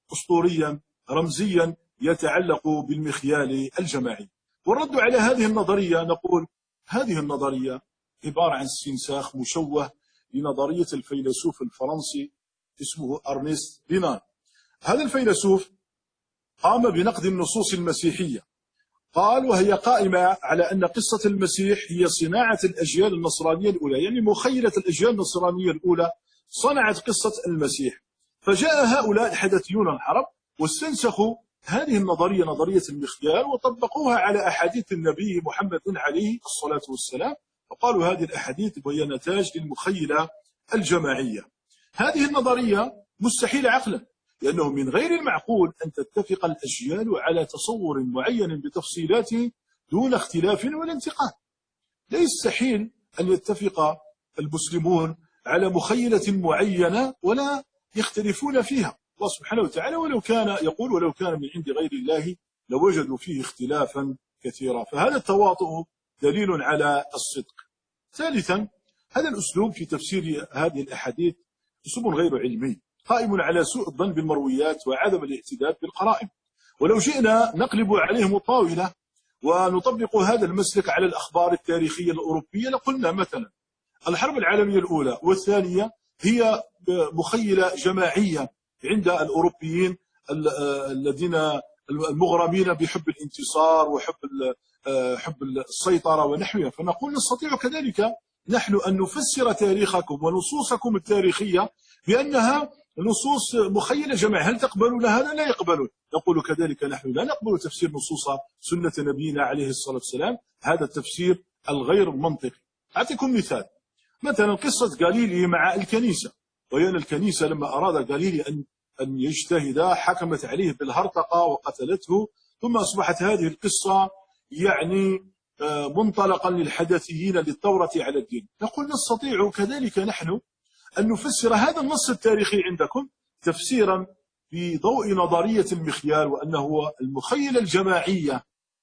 أسطوريا رمزيا يتعلق بالمخيال الجماعي. والرد على هذه النظرية نقول هذه النظرية عبارة عن استنساخ مشوه لنظرية الفيلسوف الفرنسي اسمه أرنست رينان. هذا الفيلسوف قام بنقد النصوص المسيحية، قال وهي قائمة على أن قصة المسيح هي صناعة الأجيال النصرانية الأولى، يعني مخيلة الأجيال النصرانية الأولى صنعت قصة المسيح. فجاء هؤلاء الحدثيون العرب واستنسخوا هذه النظرية، نظرية المخيال، وطبقوها على أحاديث النبي محمد عليه الصلاة والسلام، وقالوا هذه الأحاديث وهي نتاج للمخيلة الجماعية. هذه النظرية مستحيلة عقلا، لأنه من غير المعقول أن تتفق الأجيال على تصور معين بتفصيلاته دون اختلاف ولا انتقاد. لا يستحيل أن يتفق المسلمون على مخيلة معينة ولا يختلفون فيها. الله سبحانه وتعالى ولو كان من عند غير الله لوجدوا فيه اختلافا كثيرا. فهذا التواطؤ دليل على الصدق. ثالثا، هذا الأسلوب في تفسير هذه الأحاديث أسلوب غير علمي، قائم على سوء الظن بالمرويات وعدم الاعتداد بالقرائن. ولو جئنا نقلب عليهم الطاولة ونطبق هذا المسلك على الأخبار التاريخية الأوروبية لقلنا مثلا الحرب العالمية الأولى والثانية هي مخيلة جماعية عند الأوروبيين الذين المغرمين بحب الانتصار وحب السيطرة ونحوها. فنقول نستطيع كذلك نحن أن نفسر تاريخكم ونصوصكم التاريخية بأنها نصوص مخيلة جماعية. هل تقبلون هذا؟ لا يقبلون. نقول كذلك نحن لا نقبل تفسير نصوص سنة نبينا عليه الصلاة والسلام، هذا التفسير الغير منطقي. أعطيكم مثال، مثلا قصة غاليلي مع الكنيسة، وهي الكنيسة لما أراد غاليلي أن يجتهد حكمت عليه بالهرطقة وقتلته، ثم أصبحت هذه القصة يعني منطلقا للحدثيين للثورة على الدين. نقول نستطيع كذلك نحن أن نفسر هذا النص التاريخي عندكم تفسيرا في ضوء نظرية المخيال، وأنه المخيلة الجماعية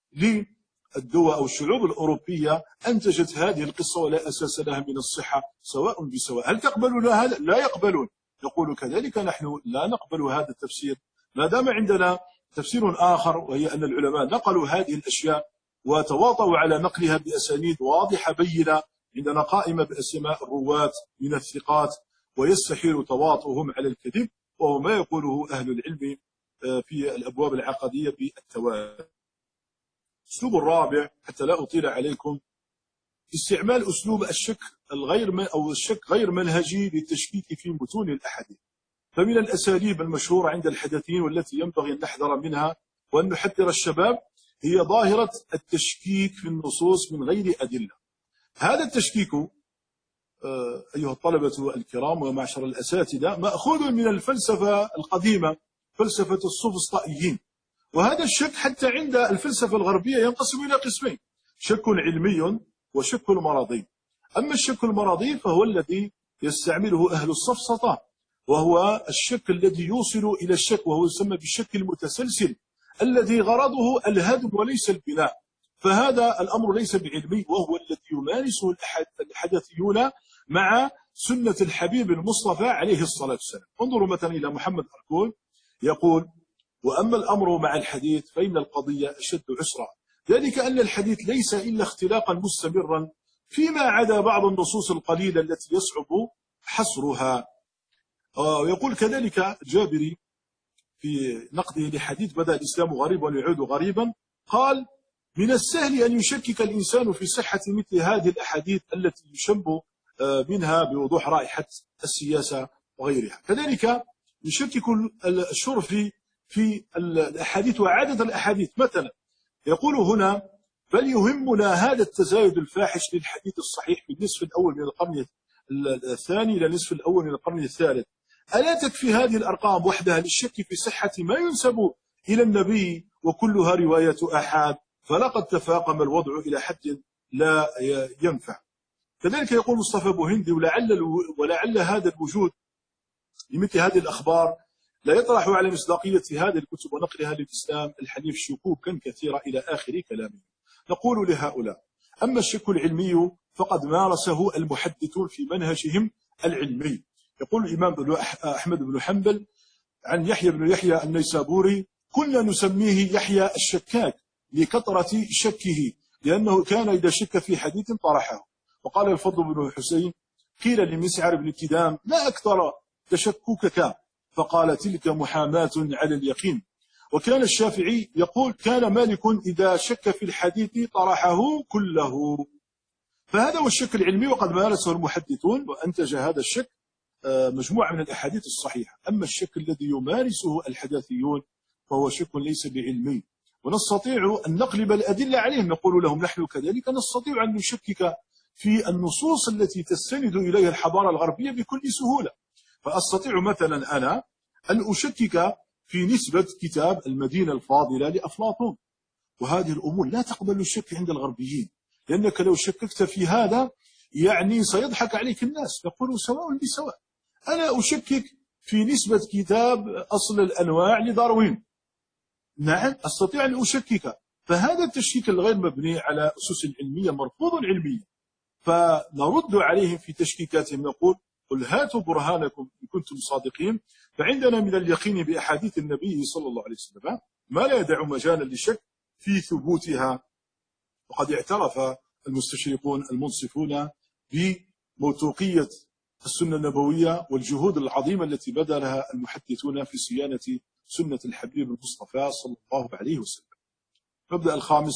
للدول أو الشعوب الأوروبية أنتجت هذه القصة ولا أساس لها من الصحة سواء بسواء. هل تقبلون هذا؟ لا يقبلون. نقول كذلك نحن لا نقبل هذا التفسير ما دام عندنا تفسير آخر، وهي أن العلماء نقلوا هذه الأشياء وتواطؤوا على نقلها بأسانيد واضحة بينة، عندنا قائمة بأسماء الرواة من الثقات، ويستحيل تواطؤهم على الكذب، وهو ما يقوله أهل العلم في الأبواب العقدية بالتواتر. الأسلوب الرابع حتى لا أطيل عليكم، استعمال أسلوب الشك غير منهجي للتشكيك في متون الأحاديث. فمن الأساليب المشهورة عند الحدثيين والتي ينبغي أن نحذر منها وأن نحذر الشباب هي ظاهرة التشكيك في النصوص من غير أدلة. هذا التشكيك أيها الطلبة الكرام ومعشر الأساتذة مأخوذ من الفلسفة القديمة، فلسفة السوفسطائيين. وهذا الشك حتى عند الفلسفة الغربية ينقسم إلى قسمين: شك علمي وشك مرضي. أما الشك المرضي فهو الذي يستعمله أهل السفسطة، وهو الشك الذي يوصل إلى الشك، وهو يسمى بالشك المتسلسل الذي غرضه الهدم وليس البناء. فهذا الأمر ليس بعلمي، وهو الذي يمارسه الحدثيون مع سنة الحبيب المصطفى عليه الصلاة والسلام. انظروا مثلا إلى محمد أركون يقول: وأما الأمر مع الحديث فإن القضية أشد عسرا، ذلك أن الحديث ليس إلا اختلاقا مستمرا فيما عدا بعض النصوص القليلة التي يصعب حصرها. ويقول كذلك جابري في نقده لحديث بدأ الإسلام غريبا ويعود غريبا، قال: من السهل أن يشكك الإنسان في صحة مثل هذه الأحاديث التي يشم منها بوضوح رائحة السياسة وغيرها. كذلك يشكك الشرفي في الأحاديث وعادة الأحاديث. مثلا يقول هنا: بل يهمنا هذا التزايد الفاحش للحديث الصحيح في النصف الأول من القرن الثاني إلى النصف الأول من القرن الثالث. ألا تكفي هذه الأرقام وحدها للشك في صحة ما ينسب إلى النبي وكلها رواية أحاد؟ فلقد تفاقم الوضع إلى حد لا ينفع. كذلك يقول مصطفى بوهندي: ولعل هذا الوجود لمثل هذه الأخبار لا يطرح على مصداقية هذه الكتب ونقلها للإسلام الحنيف شكوكا كثيرة إلى آخر كلامه. نقول لهؤلاء: أما الشك العلمي فقد مارسه المحدثون في منهجهم العلمي. يقول الإمام أحمد بن حنبل: عن يحيى بن يحيى النيسابوري: كنا نسميه يحيى الشكاك لكثرة شكه، لأنه كان إذا شك في حديث طرحه. وقال الفضل بن حسين: قيل لمسعر بن كدام: ما أكثر تشككك؟ فقال: تلك محاماة على اليقين. وكان الشافعي يقول: كان مالك إذا شك في الحديث طرحه كله. فهذا هو الشك العلمي، وقد مارسه المحدثون وأنتج هذا الشك مجموعة من الأحاديث الصحيحة. أما الشك الذي يمارسه الحداثيون فهو شك ليس بعلمي، ونستطيع أن نقلب الأدلة عليهم. نقول لهم: نحن كذلك نستطيع أن نشكك في النصوص التي تستند إليها الحضارة الغربية بكل سهولة. فأستطيع مثلا أنا أن أشكك في نسبة كتاب المدينة الفاضلة لأفلاطون، وهذه الأمور لا تقبل الشك عند الغربيين، لأنك لو شككت في هذا يعني سيضحك عليك الناس، يقولوا سواء بسواء. أنا أشكك في نسبة كتاب أصل الأنواع لداروين، نعم أستطيع أن أشكك. فهذا التشكيك الغير مبني على أسس علمية مرفوض علميا، فنرد عليهم في تشكيكاتهم، نقول: قل هاتوا برهانكم إن كنتم صادقين. فعندنا من اليقين بأحاديث النبي صلى الله عليه وسلم ما لا يدع مجالا للشك في ثبوتها. وقد اعترف المستشرقون المنصفون بموثوقية السنة النبوية والجهود العظيمة التي بذلها المحدثون في صيانة سنة الحبيب المصطفى صلى الله عليه وسلم. المبدأ الخامس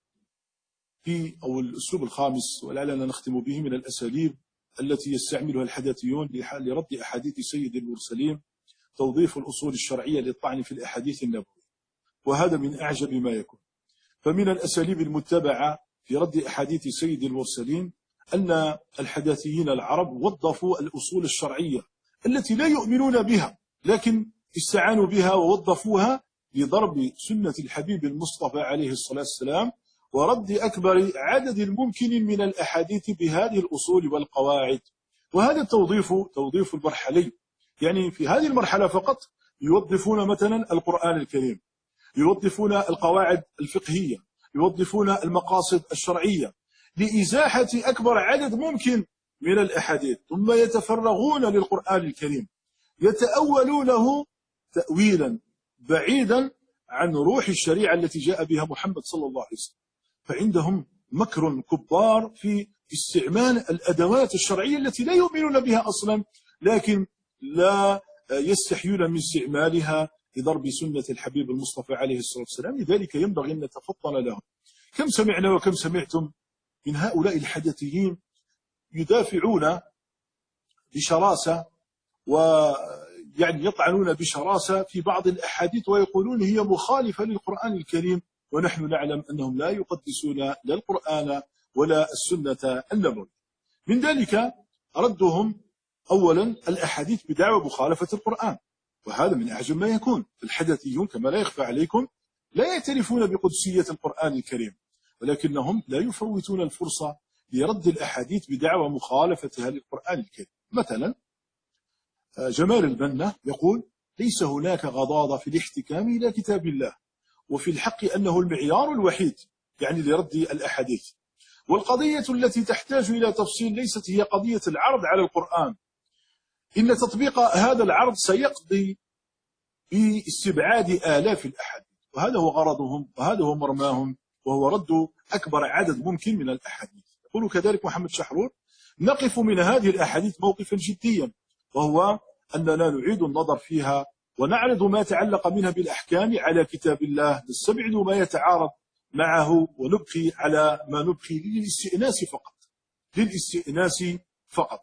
أو الأسلوب الخامس، ولعلنا نختم به، من الأساليب التي يستعملها الحداثيون لرد أحاديث سيد المرسلين: توظيف الأصول الشرعية للطعن في الأحاديث النبوية. وهذا من أعجب ما يكون. فمن الأساليب المتبعة في رد أحاديث سيد المرسلين أن الحداثيين العرب وظفوا الأصول الشرعية التي لا يؤمنون بها، لكن استعانوا بها ووظفوها لضرب سنة الحبيب المصطفى عليه الصلاة والسلام، ورد أكبر عدد ممكن من الأحاديث بهذه الأصول والقواعد. وهذا توظيف المرحلي، يعني في هذه المرحلة فقط يوظفون مثلا القرآن الكريم، يوظفون القواعد الفقهية، يوظفون المقاصد الشرعية لإزاحة أكبر عدد ممكن من الأحاديث، ثم يتفرغون للقرآن الكريم يتأولونه تأويلا بعيدا عن روح الشريعة التي جاء بها محمد صلى الله عليه وسلم. فعندهم مكر كبار في استعمال الأدوات الشرعية التي لا يؤمنون بها أصلا، لكن لا يستحيون من استعمالها لضرب سنة الحبيب المصطفى عليه الصلاة والسلام. لذلك ينبغي أن نتفطن لهم. كم سمعنا وكم سمعتم من هؤلاء الحدثيين يدافعون بشراسة ويعني يطعنون بشراسة في بعض الأحاديث ويقولون هي مخالفة للقرآن الكريم، ونحن نعلم أنهم لا يقدسون لا القرآن ولا السنة النبوية. من ذلك ردهم أولا الأحاديث بدعوى مخالفة القرآن، وهذا من أعجب ما يكون. الحدثيون كما لا يخفى عليكم لا يعترفون بقدسية القرآن الكريم، ولكنهم لا يفوتون الفرصة لرد الأحاديث بدعوى مخالفتها للقرآن الكريم. مثلا جمال البنا يقول: ليس هناك غضاضة في الاحتكام إلى كتاب الله، وفي الحق أنه المعيار الوحيد، يعني لرد الأحاديث. والقضية التي تحتاج إلى تفصيل ليست هي قضية العرض على القرآن، إن تطبيق هذا العرض سيقضي باستبعاد آلاف الأحاديث، وهذا هو غرضهم وهذا هو مرماهم، وهو رد أكبر عدد ممكن من الأحاديث. يقول كذلك محمد شحرور: نقف من هذه الأحاديث موقفا جديا، وهو أننا نعيد النظر فيها ونعرض ما تعلق منها بالأحكام على كتاب الله، نستبعد ما يتعارض معه ونبقي على ما نبقي للاستئناس فقط.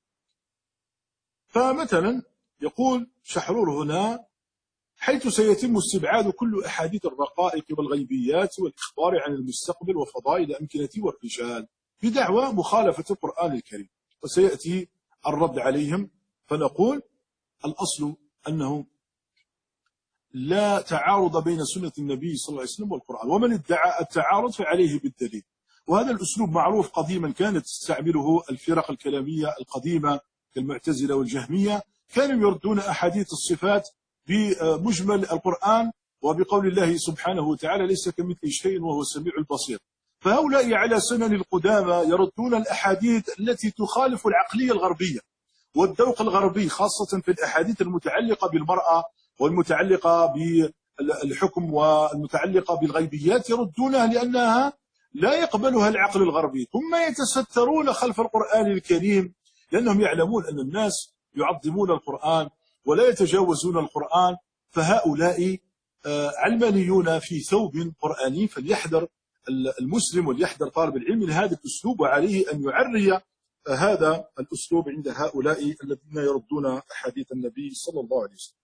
فمثلا يقول شحرور هنا: حيث سيتم استبعاد كل أحاديث الرقائق والغيبيات والإخبار عن المستقبل وفضائل الأمكنة والرجال بدعوى مخالفة القرآن الكريم. وسيأتي الرد عليهم، فنقول: الأصل أنه لا تعارض بين سنة النبي صلى الله عليه وسلم والقرآن، ومن ادعى التعارض فعليه بالدليل. وهذا الأسلوب معروف قديما، كانت تستعمله الفرق الكلامية القديمة كالمعتزلة والجهمية، كانوا يردون أحاديث الصفات بمجمل القرآن وبقول الله سبحانه وتعالى: ليس كمثله شيء وهو السميع البصير. فهؤلاء على سنن القدامى يردون الأحاديث التي تخالف العقلية الغربية والذوق الغربي، خاصة في الأحاديث المتعلقة بالمرأة والمتعلقة بالحكم والمتعلقة بالغيبيات يردونها لأنها لا يقبلها العقل الغربي، ثم يتسترون خلف القرآن الكريم لأنهم يعلمون أن الناس يعظمون القرآن ولا يتجاوزون القرآن. فهؤلاء علمانيون في ثوب قرآني. فليحذر المسلم وليحذر طالب العلم من هذا الأسلوب، وعليه أن يعري هذا الأسلوب عند هؤلاء الذين يردون أحاديث النبي صلى الله عليه وسلم.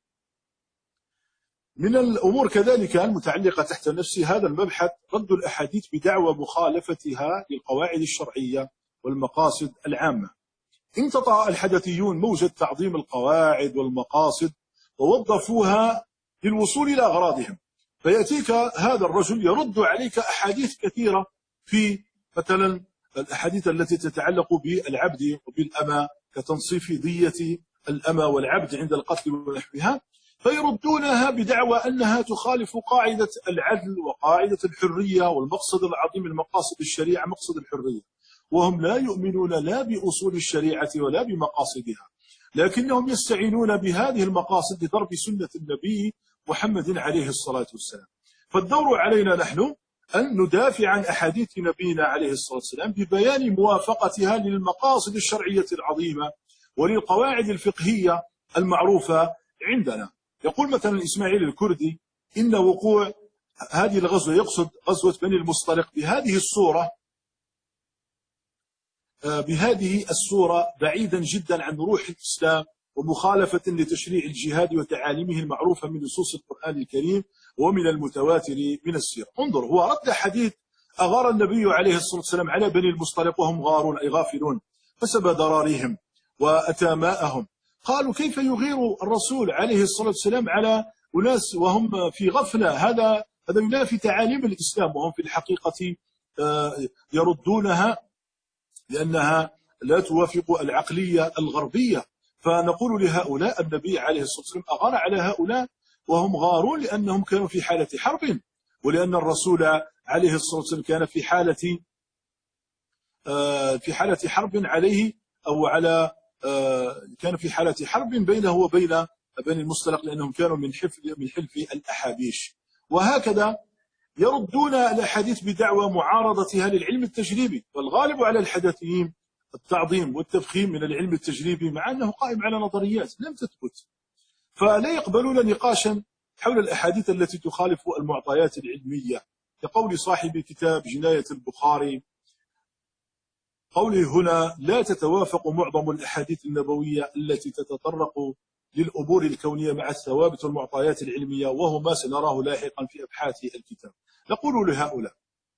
من الأمور كذلك المتعلقة تحت نفس هذا المبحث رد الأحاديث بدعوى مخالفتها للقواعد الشرعية والمقاصد العامة. امتطأ الحدثيون موجة تعظيم القواعد والمقاصد ووظفوها للوصول إلى أغراضهم، فيأتيك هذا الرجل يرد عليك أحاديث كثيرة في مثلا الأحاديث التي تتعلق بالعبد وبالأمة كتنصيف دية الأمة والعبد عند القتل ونحوها، فيردونها بدعوى أنها تخالف قاعدة العدل وقاعدة الحرية والمقصد العظيم من مقاصد الشريعة مقصد الحرية، وهم لا يؤمنون لا بأصول الشريعة ولا بمقاصدها، لكنهم يستعينون بهذه المقاصد لضرب سنة النبي محمد عليه الصلاة والسلام. فالدور علينا نحن أن ندافع عن أحاديث نبينا عليه الصلاة والسلام ببيان موافقتها للمقاصد الشرعية العظيمة وللقواعد الفقهية المعروفة عندنا. يقول مثلا إسماعيل الكردي إن وقوع هذه الغزوة، يقصد غزوة بني المصطلق، بهذه الصورة بعيدا جدا عن روح الإسلام ومخالفة لتشريع الجهاد وتعاليمه المعروفة من نصوص القرآن الكريم ومن المتواتر من السيرة. انظر، هو رد حديث أغار النبي عليه الصلاة والسلام على بني المصطلق وهم غارون أي غافلون، فسبى ضرارهم وأتى ماءهم. قالوا كيف يغير الرسول عليه الصلاة والسلام على أناس وهم في غفلة؟ هذا ينافي تعاليم الإسلام، وهم في الحقيقة يردونها لأنها لا توافق العقلية الغربية. فنقول لهؤلاء النبي عليه الصلاة والسلام أغار على هؤلاء وهم غارون لأنهم كانوا في حالة حرب، ولأن الرسول عليه الصلاة والسلام كان في حالة حرب عليه أو على كان في حالة حرب بينه وبين بني المصطلق لأنهم كانوا من حلف الأحابيش. وهكذا يردون الأحاديث بدعوى معارضتها للعلم التجريبي، والغالب على الحدثيين التعظيم والتفخيم من العلم التجريبي مع أنه قائم على نظريات لم تثبت، فلا يقبلون نقاشا حول الأحاديث التي تخالف المعطيات العلمية، كقول صاحب كتاب جناية البخاري قوله هنا لا تتوافق معظم الأحاديث النبوية التي تتطرق للأمور الكونية مع الثوابت والمعطيات العلمية، وهو ما سنراه لاحقا في أبحاث الكتاب. نقول لهؤلاء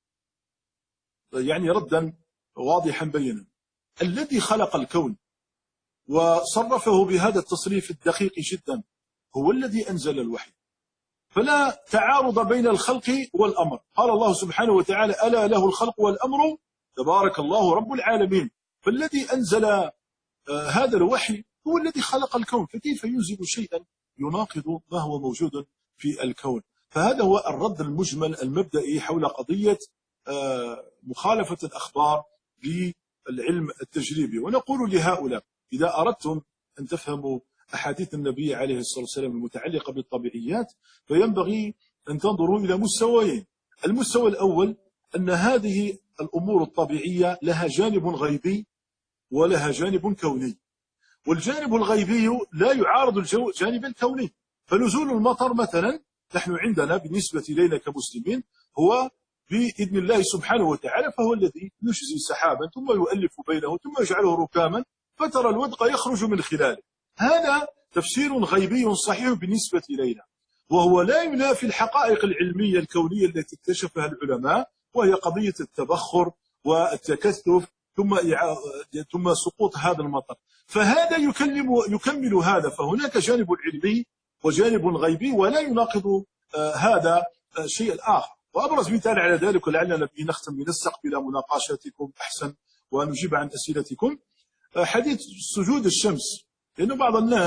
يعني ردا واضحا بينا: الذي خلق الكون وصرفه بهذا التصريف الدقيق جدا هو الذي أنزل الوحي، فلا تعارض بين الخلق والأمر. قال الله سبحانه وتعالى: ألا له الخلق والأمر تبارك الله رب العالمين. فالذي أنزل هذا الوحي هو الذي خلق الكون، فكيف ينزل شيئا يناقض ما هو موجود في الكون؟ فهذا هو الرد المجمل المبدئي حول قضية مخالفة الأخبار للعلم التجريبي. ونقول لهؤلاء: إذا أردتم أن تفهموا أحاديث النبي عليه الصلاة والسلام المتعلقة بالطبيعيات فينبغي أن تنظروا إلى مستويين. المستوى الأول أن هذه الأمور الطبيعية لها جانب غيبي ولها جانب كوني، والجانب الغيبي لا يعارض الجانب الكوني. فنزول المطر مثلا نحن عندنا بالنسبة إلينا كمسلمين هو بإذن الله سبحانه وتعالى، فهو الذي يجزي سحابا ثم يؤلف بينه ثم يجعله ركاما فترى الودق يخرج من خلاله. هذا تفسير غيبي صحيح بالنسبة إلينا، وهو لا ينافي الحقائق العلمية الكونية التي اكتشفها العلماء، وهي قضية التبخر والتكثف ثم سقوط هذا المطر. فهذا يكمل هذا، فهناك جانب علمي وجانب غيبي ولا يناقض هذا شيء آخر. وأبرز مثال على ذلك، ولعلنا به نختم لنستقبل مناقشاتكم أحسن ونجيب عن أسئلتكم، حديث سجود الشمس. لأن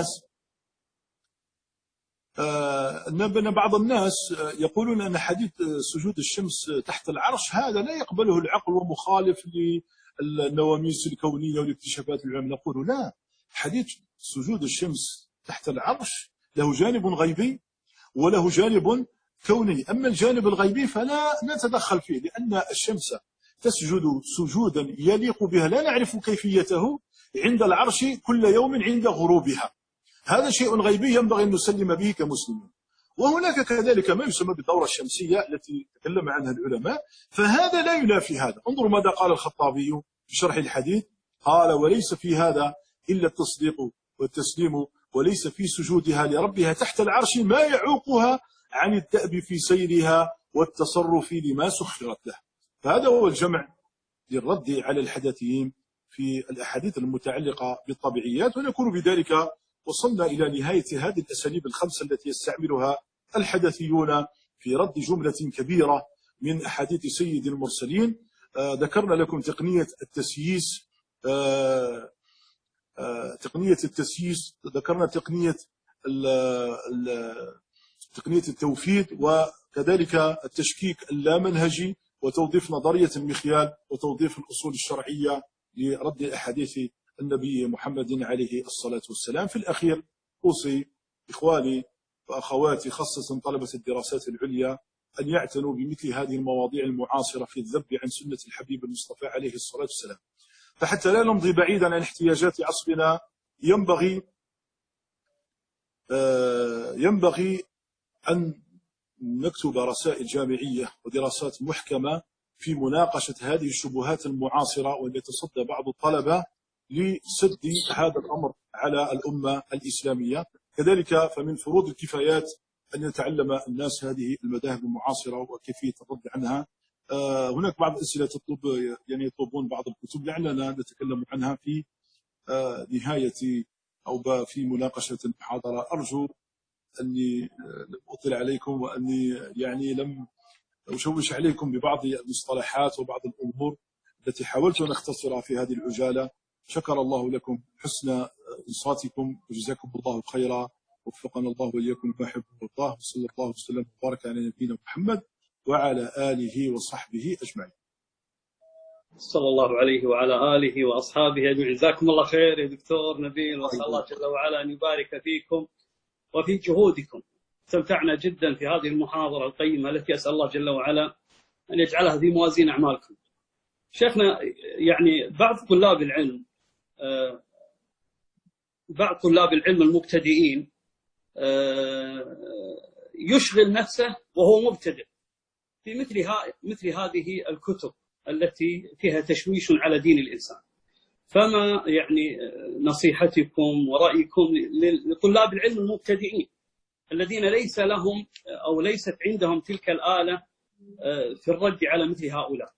بعض الناس يقولون أن حديث سجود الشمس تحت العرش هذا لا يقبله العقل ومخالف للنواميس الكونية والاكتشافات العلمية. نقول لا، حديث سجود الشمس تحت العرش له جانب غيبي وله جانب كوني. أما الجانب الغيبي فلا نتدخل فيه، لأن الشمس تسجد سجودا يليق بها لا نعرف كيفيته عند العرش كل يوم عند غروبها. هذا شيء غيبي ينبغي أن نسلم به كمسلمين. وهناك كذلك ما يسمى بالدورة الشمسية التي تكلم عنها العلماء، فهذا لا ينافي هذا. انظروا ماذا قال الخطابي في شرح الحديث، قال: وليس في هذا إلا التصديق والتسليم، وليس في سجودها لربها تحت العرش ما يعوقها عن الدأب في سيرها والتصرف لما سخرت له. فهذا هو الجمع للرد على الحدثيين في الأحاديث المتعلقة بالطبيعيات. ونكون بذلك وصلنا إلى نهاية هذه الأساليب الخمسة التي يستعملها الحدثيون في رد جملة كبيرة من أحاديث سيد المرسلين. ذكرنا لكم تقنية التسييس، ذكرنا تقنية التوفيد، وكذلك التشكيك اللامنهجي، وتوظيف نظرية المخيال، وتوظيف الأصول الشرعية لرد أحاديث النبي محمد عليه الصلاة والسلام. في الأخير أوصي إخواني وأخواتي خاصة طلبة الدراسات العليا أن يعتنوا بمثل هذه المواضيع المعاصرة في الذب عن سنة الحبيب المصطفى عليه الصلاة والسلام. فحتى لا نمضي بعيدا عن احتياجات عصرنا ينبغي أن نكتب رسائل جامعية ودراسات محكمة في مناقشة هذه الشبهات المعاصرة، وأن يتصدى بعض الطلبة لسد هذا الأمر على الأمة الإسلامية. كذلك فمن فروض الكفايات أن يتعلم الناس هذه المذاهب المعاصرة وكيفية الرد عنها. هناك بعض الأسئلة تطلب، يعني يطلبون بعض الكتب لعلنا نتكلم عنها في نهاية أو في مناقشة المحاضرة. أرجو أني لم أطل عليكم، وأني يعني لم أشوش عليكم ببعض المصطلحات وبعض الأمور التي حاولت أن أختصرها في هذه العجالة. شكر الله لكم حسن إنصاتكم وجزاكم الله خيرا، وفقنا الله وإياكم ما يحب ويرضاه، وصلى الله وسلم وبارك على نبينا محمد وعلى آله وصحبه أجمعين. صلى الله عليه وعلى آله وأصحابه أجمعين. جزاكم الله خير يا دكتور نبيل، وأسأل الله جل وعلا أن يبارك فيكم وفي جهودكم. استمتعنا جدا في هذه المحاضرة القيمة التي أسأل الله جل وعلا أن يجعلها في موازين أعمالكم. شيخنا، يعني بعض طلاب العلم المبتدئين يشغل نفسه وهو مبتدئ في مثل هذه الكتب التي فيها تشويش على دين الإنسان. فما يعني نصيحتكم ورأيكم لطلاب العلم المبتدئين الذين ليس لهم أو ليست عندهم تلك الآلة في الرد على مثل هؤلاء؟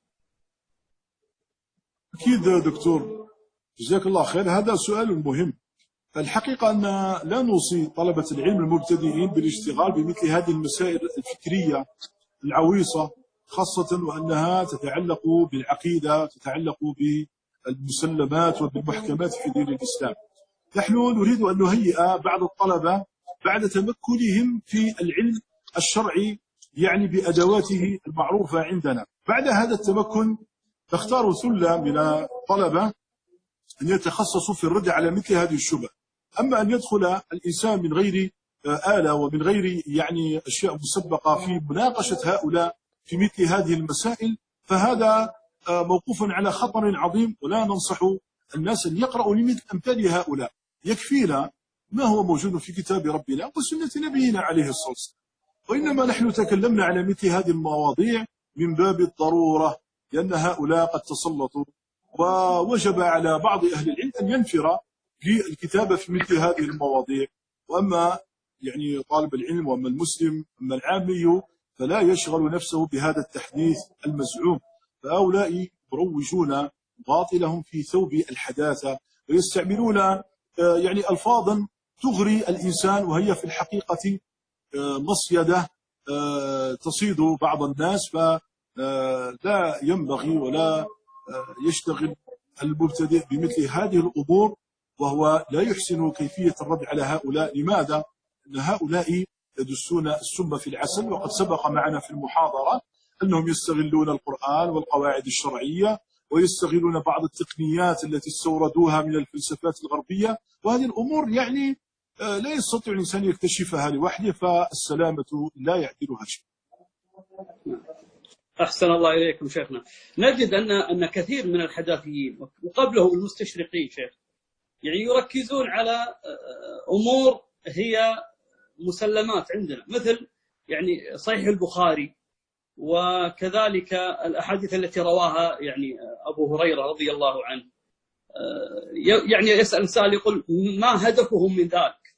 أكيد دكتور، جزاك الله خير. هذا سؤال مهم. الحقيقة أن لا نوصي طلبة العلم المبتدئين بالاشتغال بمثل هذه المسائل الفكرية العويصة، خاصة وأنها تتعلق بالعقيدة، تتعلق بالمسلمات وبالمحكمات في دين الإسلام. نحن نريد أن نهيئ بعض الطلبة بعد تمكنهم في العلم الشرعي، يعني بأدواته المعروفة عندنا. بعد هذا التمكن نختار ثلة من الطلبة أن يتخصصوا في الرد على مثل هذه الشبه. أما أن يدخل الإنسان من غير آلة ومن غير يعني أشياء مسبقة في مناقشة هؤلاء في مثل هذه المسائل، فهذا موقوف على خطر عظيم. ولا ننصح الناس أن يقرأوا لمثل أمثال هؤلاء. يكفينا ما هو موجود في كتاب ربنا وسنة نبينا عليه الصلاة والسلام. وإنما نحن تكلمنا على مثل هذه المواضيع من باب الضرورة، لأن هؤلاء قد تسلطوا، ووجب على بعض أهل العلم أن ينفر للكتابة في مثل هذه المواضيع. وأما يعني طالب العلم وأما المسلم أما العامي فلا يشغل نفسه بهذا التحديث المزعوم. فهؤلاء يروجون باطلهم في ثوب الحداثة، ويستعملون يعني ألفاظا تغري الإنسان، وهي في الحقيقة مصيدة تصيد بعض الناس. فلا ينبغي ولا يشتغل المبتدئ بمثل هذه الأمور وهو لا يحسن كيفية الرد على هؤلاء. لماذا؟ أن هؤلاء يدسون السم في العسل، وقد سبق معنا في المحاضرة أنهم يستغلون القرآن والقواعد الشرعية، ويستغلون بعض التقنيات التي استوردوها من الفلسفات الغربية. وهذه الأمور يعني لا يستطيع الإنسان يكتشفها لوحده، فالسلامة لا يعدلها شيء. أحسن الله إليكم شيخنا. نجد أن كثير من الحداثيين وقبله المستشرقين شيخ يعني يركزون على أمور هي مسلمات عندنا، مثل يعني صحيح البخاري، وكذلك الأحاديث التي رواها يعني أبو هريرة رضي الله عنه. يعني يسأل سائل يقول ما هدفهم من ذلك؟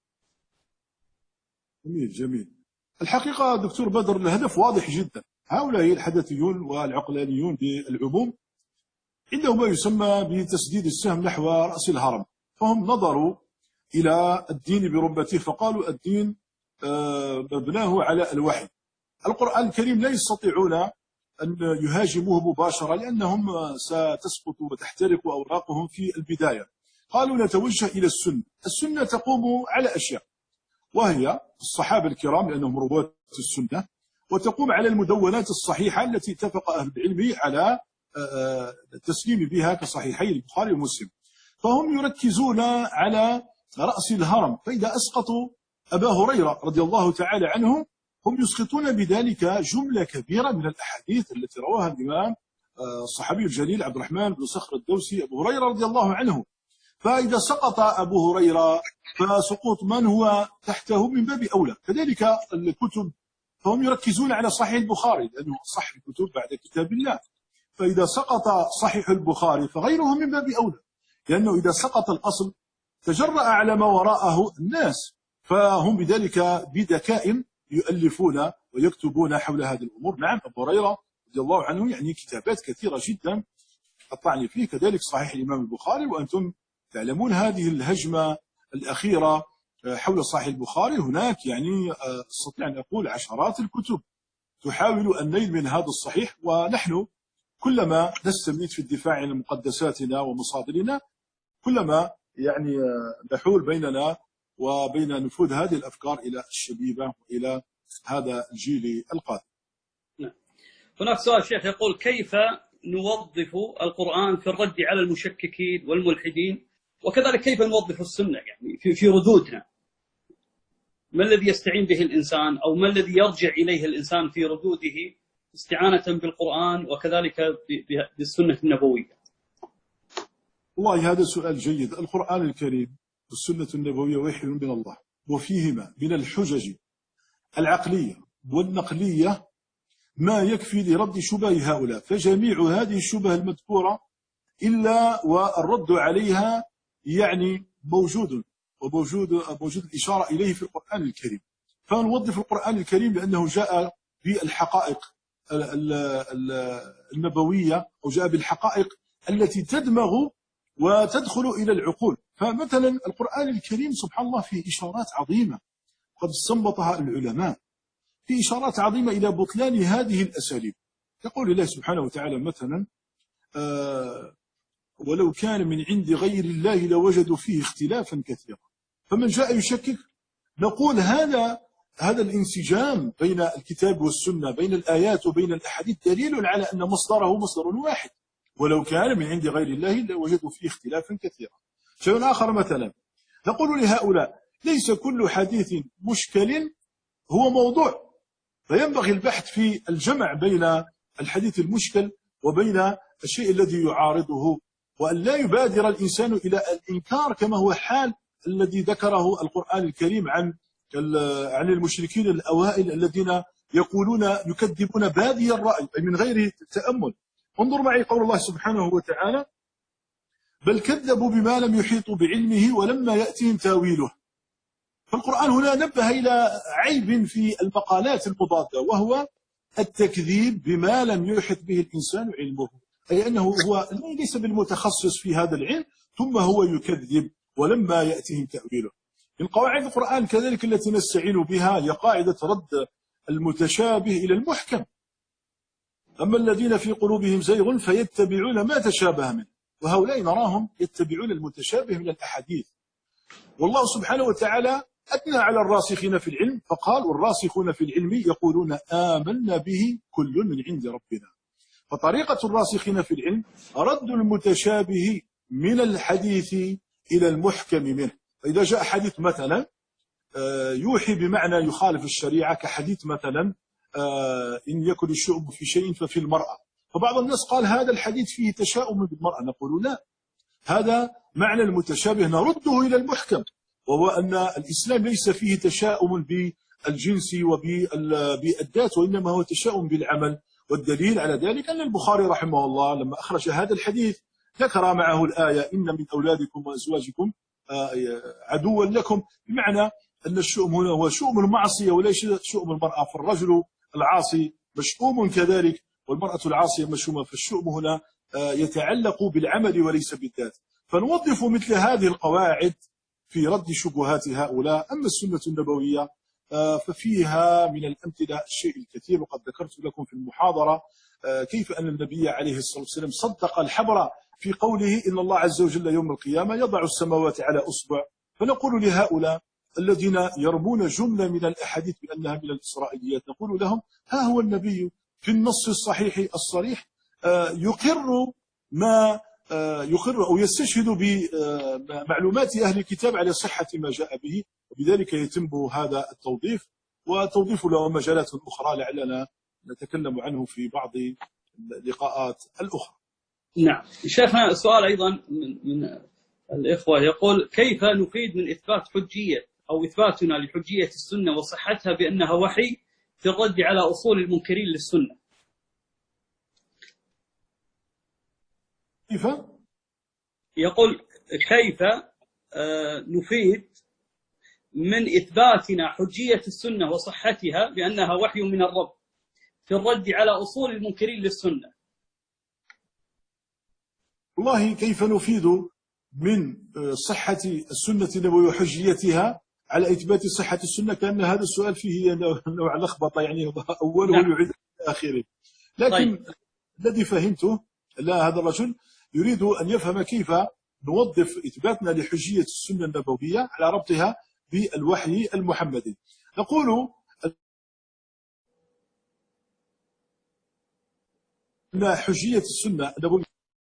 جميل. الحقيقة دكتور بدر الهدف واضح جدا. هؤلاء الحدثيون والعقلانيون بالعموم عندهم ما يسمى بتسديد السهم نحو رأس الهرم، فهم نظروا إلى الدين بربته فقالوا الدين مبناه على الوحي. القرآن الكريم لا يستطيعون أن يهاجموه مباشرة لأنهم ستسقط وتحترق أوراقهم في البداية. قالوا نتوجه إلى السنة. السنة تقوم على أشياء، وهي الصحابة الكرام لأنهم رواة السنة، وتقوم على المدونات الصحيحة التي اتفق أهل العلم على التسليم بها كصحيحي البخاري ومسلم. فهم يركزون على رأس الهرم، فإذا أسقطوا أبا هريرة رضي الله تعالى عنه هم يسقطون بذلك جملة كبيرة من الأحاديث التي رواها الإمام الصحابي الجليل عبد الرحمن بن صخر الدوسي أبو هريرة رضي الله عنه. فإذا سقط أبو هريرة فسقوط من هو تحته من باب أولى. كذلك الكتب فهم يركزون على صحيح البخاري لأنه صح الكتب بعد كتاب الله، فإذا سقط صحيح البخاري فغيره من باب أولى، لأنه إذا سقط الأصل تجرأ على ما وراءه الناس، فهم بذلك بذكاء يؤلفون ويكتبون حول هذه الأمور. نعم أبو هريرة رضي الله عنه يعني كتابات كثيرة جدا الطعن فيه، كذلك صحيح الإمام البخاري، وأنتم تعلمون هذه الهجمة الأخيرة حول صحيح البخاري. هناك يعني أستطيع أن أقول عشرات الكتب تحاول النيل من هذا الصحيح، ونحن كلما نستميت في الدفاع عن مقدساتنا ومصادرنا كلما يعني نحول بيننا وبين نفوذ هذه الأفكار إلى الشبيبة وإلى هذا الجيل القادم. هناك سؤال شيخ يقول كيف نوظف القرآن في الرد على المشككين والملحدين، وكذلك كيف نوظف السنة يعني في ردودنا؟ ما الذي يستعين به الإنسان أو ما الذي يرجع إليه الإنسان في ردوده استعانة بالقرآن وكذلك بالسنة النبوية؟ والله هذا سؤال جيد. القرآن الكريم والسنة النبوية وحي من الله، وفيهما من الحجج العقلية والنقلية ما يكفي لرد شبه هؤلاء، فجميع هذه الشبه المذكورة إلا والرد عليها يعني موجود الإشارة إليه في القرآن الكريم. فنوظف القرآن الكريم لأنه جاء بالحقائق النبوية أو جاء بالحقائق التي تدمغ وتدخل إلى العقول. فمثلا القرآن الكريم سبحان الله فيه إشارات عظيمة قد استنبطها العلماء، في إشارات عظيمة إلى بطلان هذه الأساليب. يقول الله سبحانه وتعالى مثلا ولو كان من عند غير الله لوجدوا فيه اختلافا كثيرا. فمن جاء يشكك نقول هذا الانسجام بين الكتاب والسنة، بين الآيات وبين الأحاديث دليل على أن مصدره مصدر واحد. ولو كان من عند غير الله لوجدوا فيه اختلافا كثيرا. شيء آخر مثلا نقول لهؤلاء ليس كل حديث مشكل هو موضوع، فينبغي البحث في الجمع بين الحديث المشكل وبين الشيء الذي يعارضه، وأن لا يبادر الإنسان إلى الإنكار كما هو حال الذي ذكره القرآن الكريم عن المشركين الأوائل الذين يقولون يكذبون بادي الرأي أي من غير تأمل. انظر معي قول الله سبحانه وتعالى بل كذبوا بما لم يحيطوا بعلمه ولما يأتهم تاويله. فالقرآن هنا نبه إلى عيب في المقالات المضادة، وهو التكذيب بما لم يحط به الإنسان علمه، أي أنه هو ليس بالمتخصص في هذا العلم ثم هو يكذب ولما يأتهم تأويله. من قواعد القرآن كذلك التي نستعين بها هي قاعدة رد المتشابه إلى المحكم. أما الذين في قلوبهم زيغ فيتبعون ما تشابه منه، وهؤلاء نراهم يتبعون المتشابه من الأحاديث. والله سبحانه وتعالى أثنى على الراسخين في العلم فقال والراسخون في العلم يقولون آمنا به كل من عند ربنا. فطريقة الراسخين في العلم رد المتشابه من الحديث إلى المحكم منه، فإذا جاء حديث مثلا يوحي بمعنى يخالف الشريعة، كحديث مثلا إن يكن الشؤم في شيء ففي المرأة، فبعض الناس قال هذا الحديث فيه تشاؤم بالمرأة، نقول لا، هذا معنى المتشابه نرده إلى المحكم، وهو أن الإسلام ليس فيه تشاؤم بالجنس وبالذات، وإنما هو تشاؤم بالعمل. والدليل على ذلك أن البخاري رحمه الله لما أخرج هذا الحديث ذكر معه الآية إن من أولادكم وأزواجكم عدوا لكم، بمعنى أن الشؤم هنا هو شؤم المعصية وليس شؤم المرأة، فالرجل العاصي مشؤوم كذلك والمرأة العاصية مشؤومة، فالشؤم هنا يتعلق بالعمل وليس بالذات. فنوظف مثل هذه القواعد في رد شبهات هؤلاء. أما السنة النبوية ففيها من الأمثلة الشيء الكثير، وقد ذكرت لكم في المحاضرة كيف أن النبي عليه الصلاة والسلام صدق الحبر في قوله إن الله عز وجل يوم القيامة يضع السماوات على أصبع. فنقول لهؤلاء الذين يرمون جملة من الأحاديث بأنها من الإسرائيليات، نقول لهم ها هو النبي في النص الصحيح الصريح يقر أو يستشهد بمعلومات أهل الكتاب على صحة ما جاء به، وبذلك يتم هذا التوظيف، وتوظيف له مجالات أخرى لعلنا نتكلم عنه في بعض اللقاءات الأخرى. نعم. شيخنا سؤال أيضا من الإخوة يقول كيف نفيد من إثبات حجية أو إثباتنا لحجية السنة وصحتها بأنها وحي في الرد على أصول المنكرين للسنة؟ كيف؟ يقول كيف نفيد من إثباتنا حجية السنة وصحتها بأنها وحي من الرب في الرد على أصول المنكرين للسنة. والله كيف نفيد من صحة السنة النبوية وحجيتها على إثبات صحة السنة؟ كأن هذا السؤال فيه نوع لخبطة، يعني أوله نعم. يعيد آخره. لكن طيب. الذي فهمته لا، هذا الرجل يريد أن يفهم كيف نوظف إثباتنا لحجية السنة النبوية على ربطها بالوحي المحمدي. نقول أن حجية السنة النبوية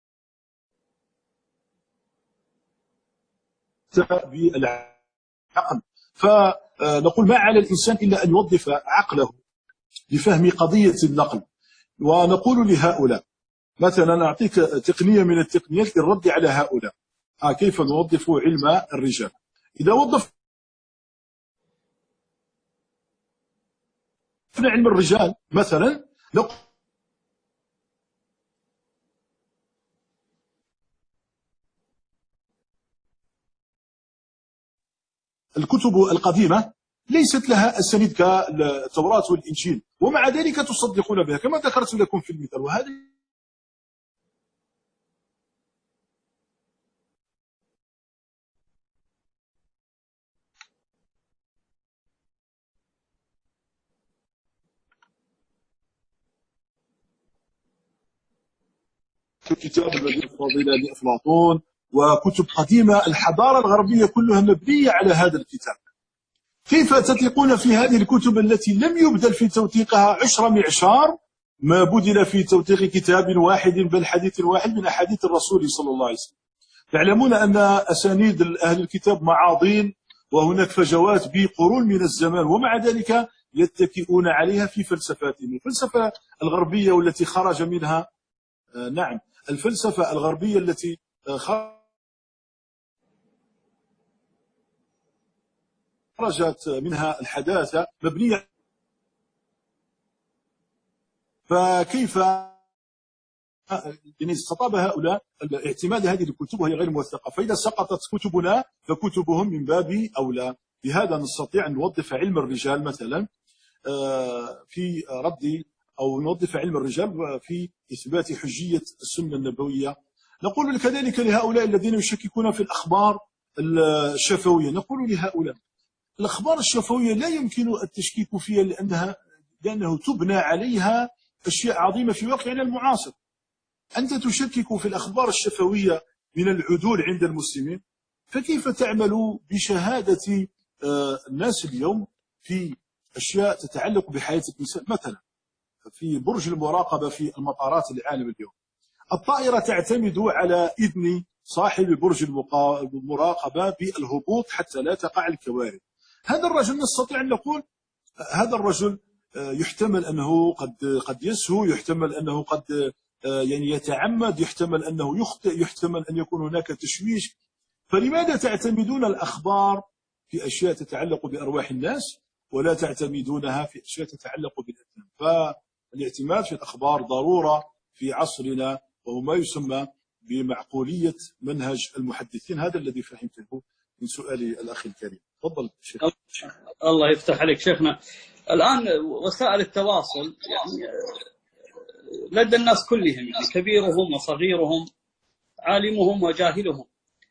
بالعقل، فنقول ما على الإنسان إلا أن يوظف عقله لفهم قضية النقل. ونقول لهؤلاء مثلا نعطيك تقنية من التقنيات للرد على هؤلاء كيف نوظف علم الرجال. إذا وظفنا علم الرجال مثلا الكتب القديمة ليست لها أسانيد كالتوراة والإنجيل، ومع ذلك تصدقون بها كما ذكرت لكم في المثال. وهذا كتاب المدينة الفاضلة لأفلاطون وكتب قديمة، الحضارة الغربية كلها مبنية على هذا الكتاب. كيف تثقون في هذه الكتب التي لم يبذل في توثيقها 10 معشار ما بذل في توثيق كتاب واحد بل حديث واحد من أحاديث الرسول صلى الله عليه وسلم؟ تعلمون أن أسانيد أهل الكتاب معاضين وهناك فجوات بقرون من الزمان، ومع ذلك يتكئون عليها في فلسفاتهم. الفلسفة الغربية والتي خرج منها نعم الفلسفة الغربية التي خرجت منها الحداثة مبنية، فكيف يعني استطاب هؤلاء اعتماد هذه الكتب وهي غير موثقة؟ فإذا سقطت كتبنا فكتبهم من باب أولى. بهذا نستطيع أن نوظف علم الرجال مثلا في رد أو نوظف علم الرجال في إثبات حجية السنة النبوية. نقول كذلك لهؤلاء الذين يشككون في الأخبار الشفوية، نقول لهؤلاء الأخبار الشفوية لا يمكن التشكيك فيها لأنه تبنى عليها أشياء عظيمة في واقعنا المعاصر. أنت تشكك في الأخبار الشفوية من العدول عند المسلمين، فكيف تعمل بشهادة الناس اليوم في أشياء تتعلق بحياة الإنسان؟ مثلا في برج المراقبة في المطارات العالم اليوم، الطائرة تعتمد على إذن صاحب برج المراقبة بالهبوط حتى لا تقع الكوارث. هذا الرجل نستطيع أن نقول هذا الرجل يحتمل أنه قد يسهو، يحتمل أنه قد يعني يتعمد، يحتمل أنه يخطئ، يحتمل أن يكون هناك تشويش. فلماذا تعتمدون الأخبار في أشياء تتعلق بأرواح الناس ولا تعتمدونها في أشياء تتعلق بالأديان؟ فالاعتماد في الأخبار ضرورة في عصرنا، وهو ما يسمى بمعقولية منهج المحدثين. هذا الذي فهمته من سؤال الأخ الكريم. تفضل شيخ. الله يفتح عليك شيخنا. الآن وسائل التواصل يعني لدى الناس كلهم، يعني كبيرهم وصغيرهم، عالمهم وجاهلهم،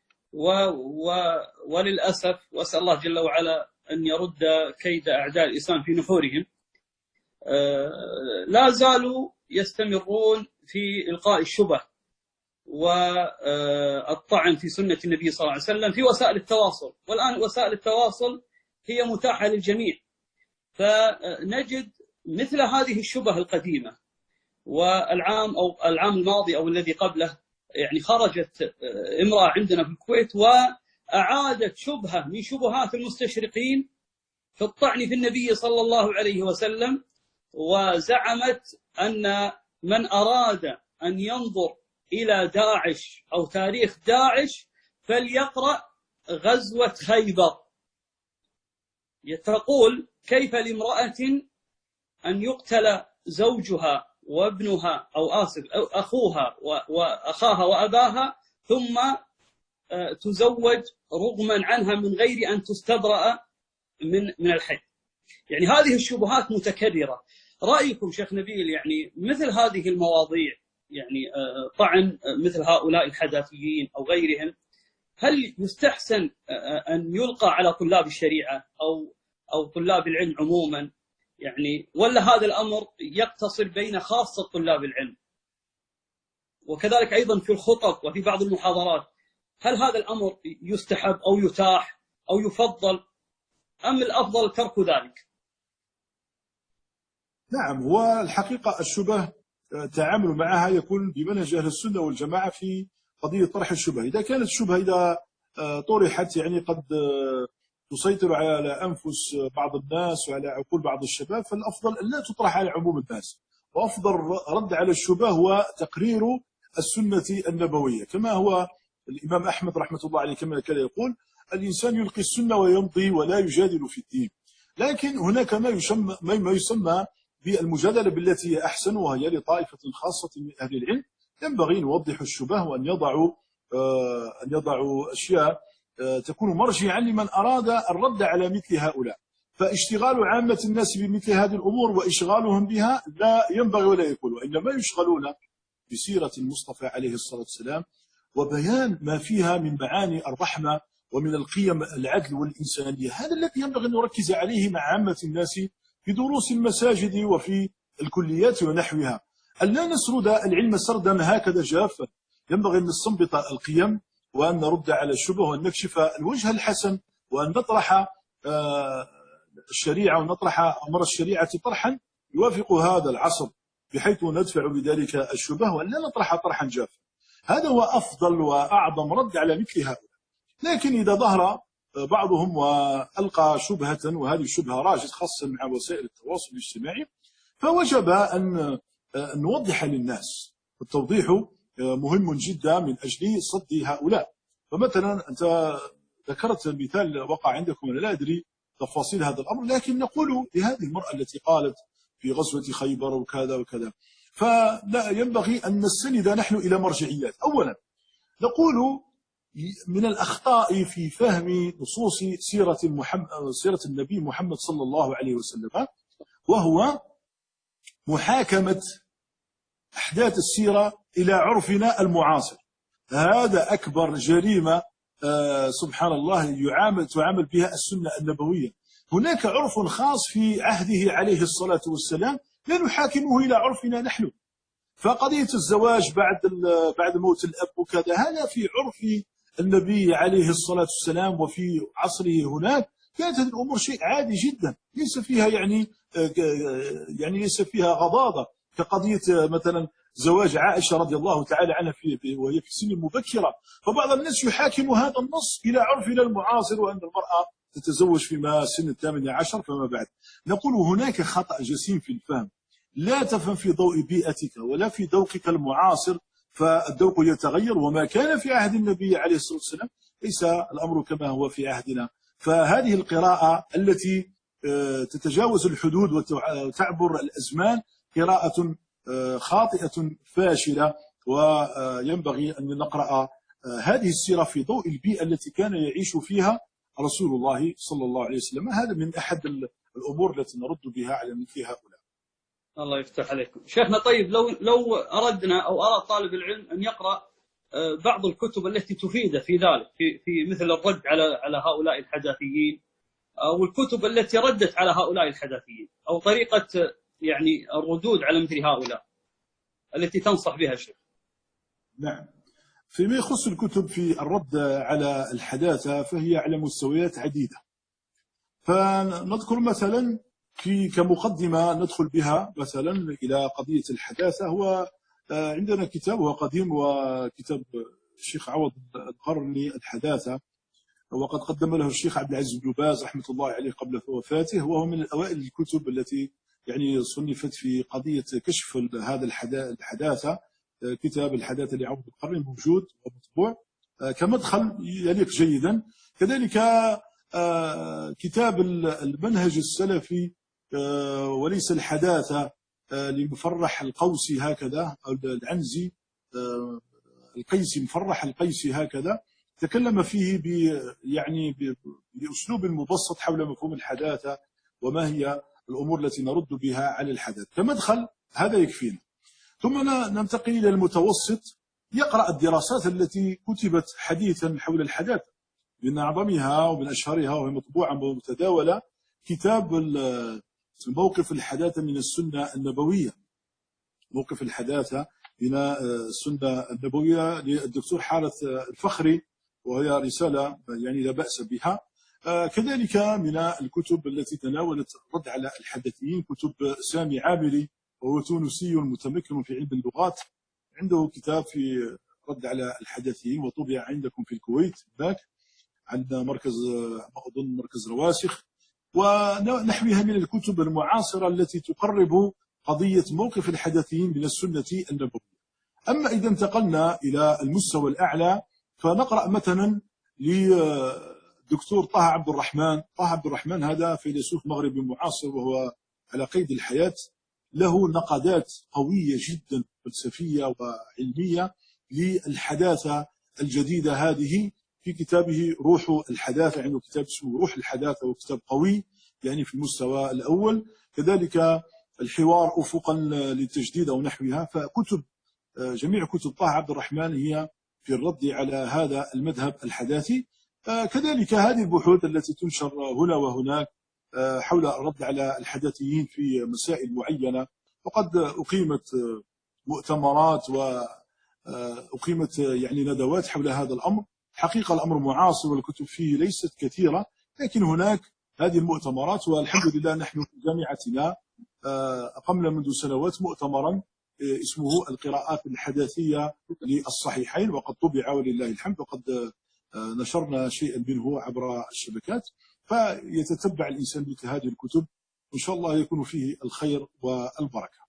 وللأسف وأسأل الله جل وعلا أن يرد كيد أعداء الإسلام في نحورهم، لا زالوا يستمرون في إلقاء الشبه والطعن في سنة النبي صلى الله عليه وسلم في وسائل التواصل. والآن وسائل التواصل هي متاحة للجميع، فنجد مثل هذه الشبه القديمة. والعام أو العام الماضي أو الذي قبله يعني خرجت امرأة عندنا في الكويت وأعادت شبهة من شبهات المستشرقين في الطعن في النبي صلى الله عليه وسلم، وزعمت أن من أراد أن ينظر إلى داعش أو تاريخ داعش فليقرأ غزوة خيبر. تقول كيف لامرأة أن يقتل زوجها وابنها أو أخوها وأخاها وأباها ثم تزوج رغما عنها من غير أن تستبرأ من الحي. يعني هذه الشبهات متكررة. رأيكم شيخ نبيل يعني مثل هذه المواضيع، يعني طعن مثل هؤلاء الحداثيين أو غيرهم، هل يستحسن أن يلقى على طلاب الشريعة أو طلاب العلم عموما يعني، ولا هذا الأمر يقتصر بين خاصة طلاب العلم؟ وكذلك أيضا في الخطب وفي بعض المحاضرات، هل هذا الأمر يستحب أو يتاح أو يفضل، أم الأفضل ترك ذلك؟ نعم، هو الحقيقة الشبه التعامل معها يكون بمنهج أهل السنة والجماعة في قضية طرح الشبه. إذا كانت الشبهة إذا طرحت يعني قد تسيطر على أنفس بعض الناس وعلى عقول بعض الشباب، فالأفضل أن لا تطرح على عموم الناس، وأفضل رد على الشبه هو تقرير السنة النبوية، كما هو الإمام أحمد رحمة الله عليه كما كان يقول: الإنسان يلقي السنة ويمضي ولا يجادل في الدين. لكن هناك ما يسمى بالمجادلة بالتي هي أحسن، وهي لطائفة خاصة من أهل العلم ينبغي أن يوضحوا الشبه وأن يضعوا أشياء تكون مرجعا لمن أراد الرد على مثل هؤلاء. فاشتغال عامة الناس بمثل هذه الأمور وإشغالهم بها لا ينبغي ولا يكون، وإنما يشغلون بسيرة المصطفى عليه الصلاة والسلام وبيان ما فيها من معاني الرحمة ومن القيم العدل والإنسانية. هذا الذي ينبغي أن نركز عليه مع عامة الناس في دروس المساجد وفي الكليات ونحوها، أن لا نسرد العلم سردا هكذا جافا. ينبغي أن نستنبط القيم وأن نرد على الشبه وأن نكشف الوجه الحسن وأن نطرح الشريعة ونطرح أمر الشريعة طرحا يوافق هذا العصر، بحيث ندفع بذلك الشبه وأن لا نطرح طرحا جافا. هذا هو أفضل وأعظم رد على مثل هؤلاء. لكن إذا ظهر بعضهم وألقى شبهة، وهذه الشبهة راجت خاصة مع وسائل التواصل الاجتماعي، فوجب أن نوضح للناس. التوضيح مهم جدا من أجل صد هؤلاء. فمثلا أنت ذكرت مثال وقع عندكم، أنا لا أدري تفاصيل هذا الأمر، لكن نقول لهذه المرأة التي قالت في غزوة خيبر وكذا وكذا، فلا ينبغي أن نستند نحن إلى مرجعيات. أولا نقول من الأخطاء في فهم نصوص سيرة النبي محمد صلى الله عليه وسلم، وهو محاكمة أحداث السيرة إلى عرفنا المعاصر. هذا أكبر جريمة سبحان الله تعامل بها السنة النبوية. هناك عرف خاص في عهده عليه الصلاة والسلام لا نحاكمه إلى عرفنا نحن. فقضية الزواج بعد موت الأب وكذا، هذا في عرف النبي عليه الصلاة والسلام وفي عصره هناك كانت الأمور شيء عادي جدا، ليس فيها يعني ليس فيها غضاضة. كقضية مثلا زواج عائشة رضي الله تعالى عنها وهي في سن مبكرة. فبعض الناس يحاكم هذا النص إلى عرفنا المعاصر وأن المرأة تتزوج فيما سن 18 فما بعد. نقول هناك خطأ جسيم في الفهم، لا تفهم في ضوء بيئتك ولا في ذوقك المعاصر، فالذوق يتغير، وما كان في عهد النبي عليه الصلاة والسلام ليس الأمر كما هو في عهدنا. فهذه القراءة التي تتجاوز الحدود وتعبر الأزمان قراءة خاطئة فاشلة، وينبغي أن نقرأ هذه السيرة في ضوء البيئة التي كان يعيش فيها رسول الله صلى الله عليه وسلم. هذا من أحد الأمور التي نرد بها على مثل هؤلاء. الله يفتح عليكم شيخنا. طيب لو أردنا أو أراد طالب العلم أن يقرأ بعض الكتب التي تفيده في ذلك، في مثل الرد على هؤلاء الحداثيين، أو الكتب التي ردت على هؤلاء الحداثيين، أو طريقة يعني الردود على مثل هؤلاء التي تنصح بها الشيخ. نعم، فيما يخص الكتب في الرد على الحداثة فهي على مستويات عديدة. فنذكر مثلا كمقدمة ندخل بها مثلا إلى قضية الحداثة. هو عندنا كتاب هو قديم، وكتاب الشيخ عوض القرني الحداثة، وقد قدم له الشيخ عبد العزيز بن باز رحمة الله عليه قبل وفاته، وهو من أوائل الكتب التي يعني صنفت في قضية كشف هذا الحداثة. كتاب الحداثة لعوض القرني موجود ومطبوع كمدخل يليق جيدا. كذلك كتاب المنهج السلفي وليس الحداثة لمفرح القوسي هكذا، أو العنزي القيسي، مفرح القيسي هكذا، تكلم فيه يعني بأسلوب مبسط حول مفهوم الحداثة وما هي الأمور التي نرد بها على الحداثة. كمدخل هذا يكفينا. ثم ننتقل إلى المتوسط، يقرأ الدراسات التي كتبت حديثا حول الحداثة. من أعظمها ومن أشهرها وهي مطبوعة ومتداولة كتاب موقف الحداثة من السنة النبوية. موقف الحداثة من السنة النبوية للدكتور حارث الفخري، وهي رسالة يعني لا بأس بها. كذلك من الكتب التي تناولت رد على الحداثيين كتب سامي عامري، وهو تونسي متمكن في علم اللغات، عنده كتاب في رد على الحداثيين وطبع عندكم في الكويت هناك عندنا مركز أظن مركز رواسخ، ونحوها من الكتب المعاصرة التي تقرب قضية موقف الحداثيين من السنة النبوية. أما إذا انتقلنا إلى المستوى الأعلى فنقرأ مثلا لدكتور طه عبد الرحمن. طه عبد الرحمن هذا فيلسوف مغربي معاصر وهو على قيد الحياة، له نقدات قوية جدا فلسفية وعلمية للحداثة الجديدة هذه في كتابه روح الحداثة. عنده كتاب اسمه روح الحداثة، وكتاب قوي يعني في المستوى الأول. كذلك الحوار أفقا للتجديد أو نحوها. فكتب جميع كتب طه عبد الرحمن هي في الرد على هذا المذهب الحداثي. كذلك هذه البحوث التي تنشر هنا وهناك حول الرد على الحداثيين في مسائل معينة، وقد أقيمت مؤتمرات وأقيمت يعني ندوات حول هذا الأمر. حقيقة الأمر معاصر والكتب فيه ليست كثيرة، لكن هناك هذه المؤتمرات. والحمد لله نحن في جامعتنا أقمنا منذ سنوات مؤتمرا اسمه القراءات الحداثية للصحيحين، وقد طبع ولله الحمد، وقد نشرنا شيئا منه عبر الشبكات. فيتتبع الإنسان مثل هذه الكتب، وإن شاء الله يكون فيه الخير والبركة.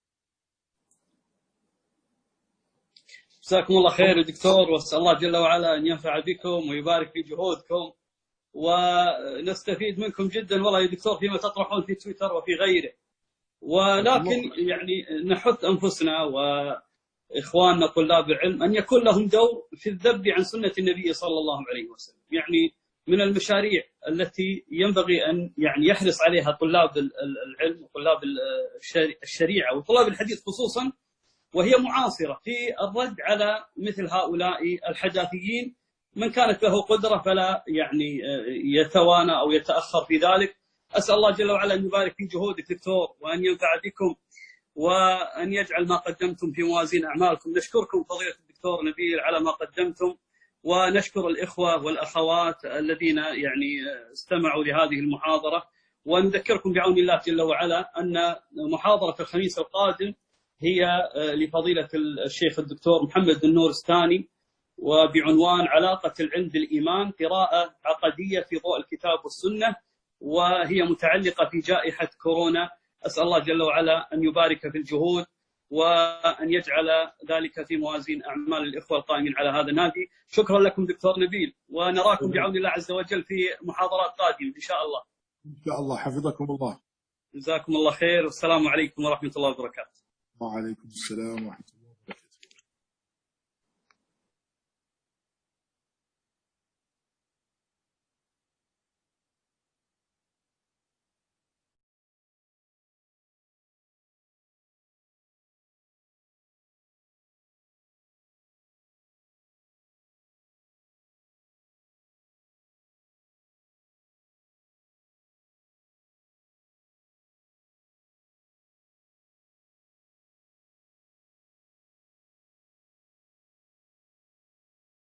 جزاكم الله خير يا دكتور، واسال الله جل وعلا ان ينفع بكم ويبارك في جهودكم، ونستفيد منكم جدا والله يا دكتور فيما تطرحون في تويتر وفي غيره. ولكن يعني نحث انفسنا واخواننا طلاب العلم ان يكون لهم دور في الذب عن سنه النبي صلى الله عليه وسلم. يعني من المشاريع التي ينبغي ان يعني يحرص عليها طلاب العلم وطلاب الشريعه وطلاب الحديث خصوصا، وهي معاصرة في الرد على مثل هؤلاء الحداثيين. من كانت له قدرة فلا يعني يتوانى أو يتأخر في ذلك. أسأل الله جل وعلا أن يبارك في جهودك دكتور، وأن ينفع بكم، وأن يجعل ما قدمتم في موازين أعمالكم. نشكركم فضيلة الدكتور نبيل على ما قدمتم، ونشكر الإخوة والأخوات الذين يعني استمعوا لهذه المحاضرة. ونذكركم بعون الله جل وعلا أن محاضرة الخميس القادم هي لفضيلة الشيخ الدكتور محمد النورستاني، وبعنوان علاقة العلم بالإيمان، قراءة عقدية في ضوء الكتاب والسنة، وهي متعلقة في جائحة كورونا. أسأل الله جل وعلا أن يبارك في الجهود، وأن يجعل ذلك في موازين أعمال الإخوة القائمين على هذا النادي. شكرا لكم دكتور نبيل، ونراكم بعون الله عز وجل في محاضرات قادمة إن شاء الله. إن شاء الله، حفظكم الله. جزاكم الله خير، والسلام عليكم ورحمة الله وبركاته. وعليكم السلام ورحمة الله.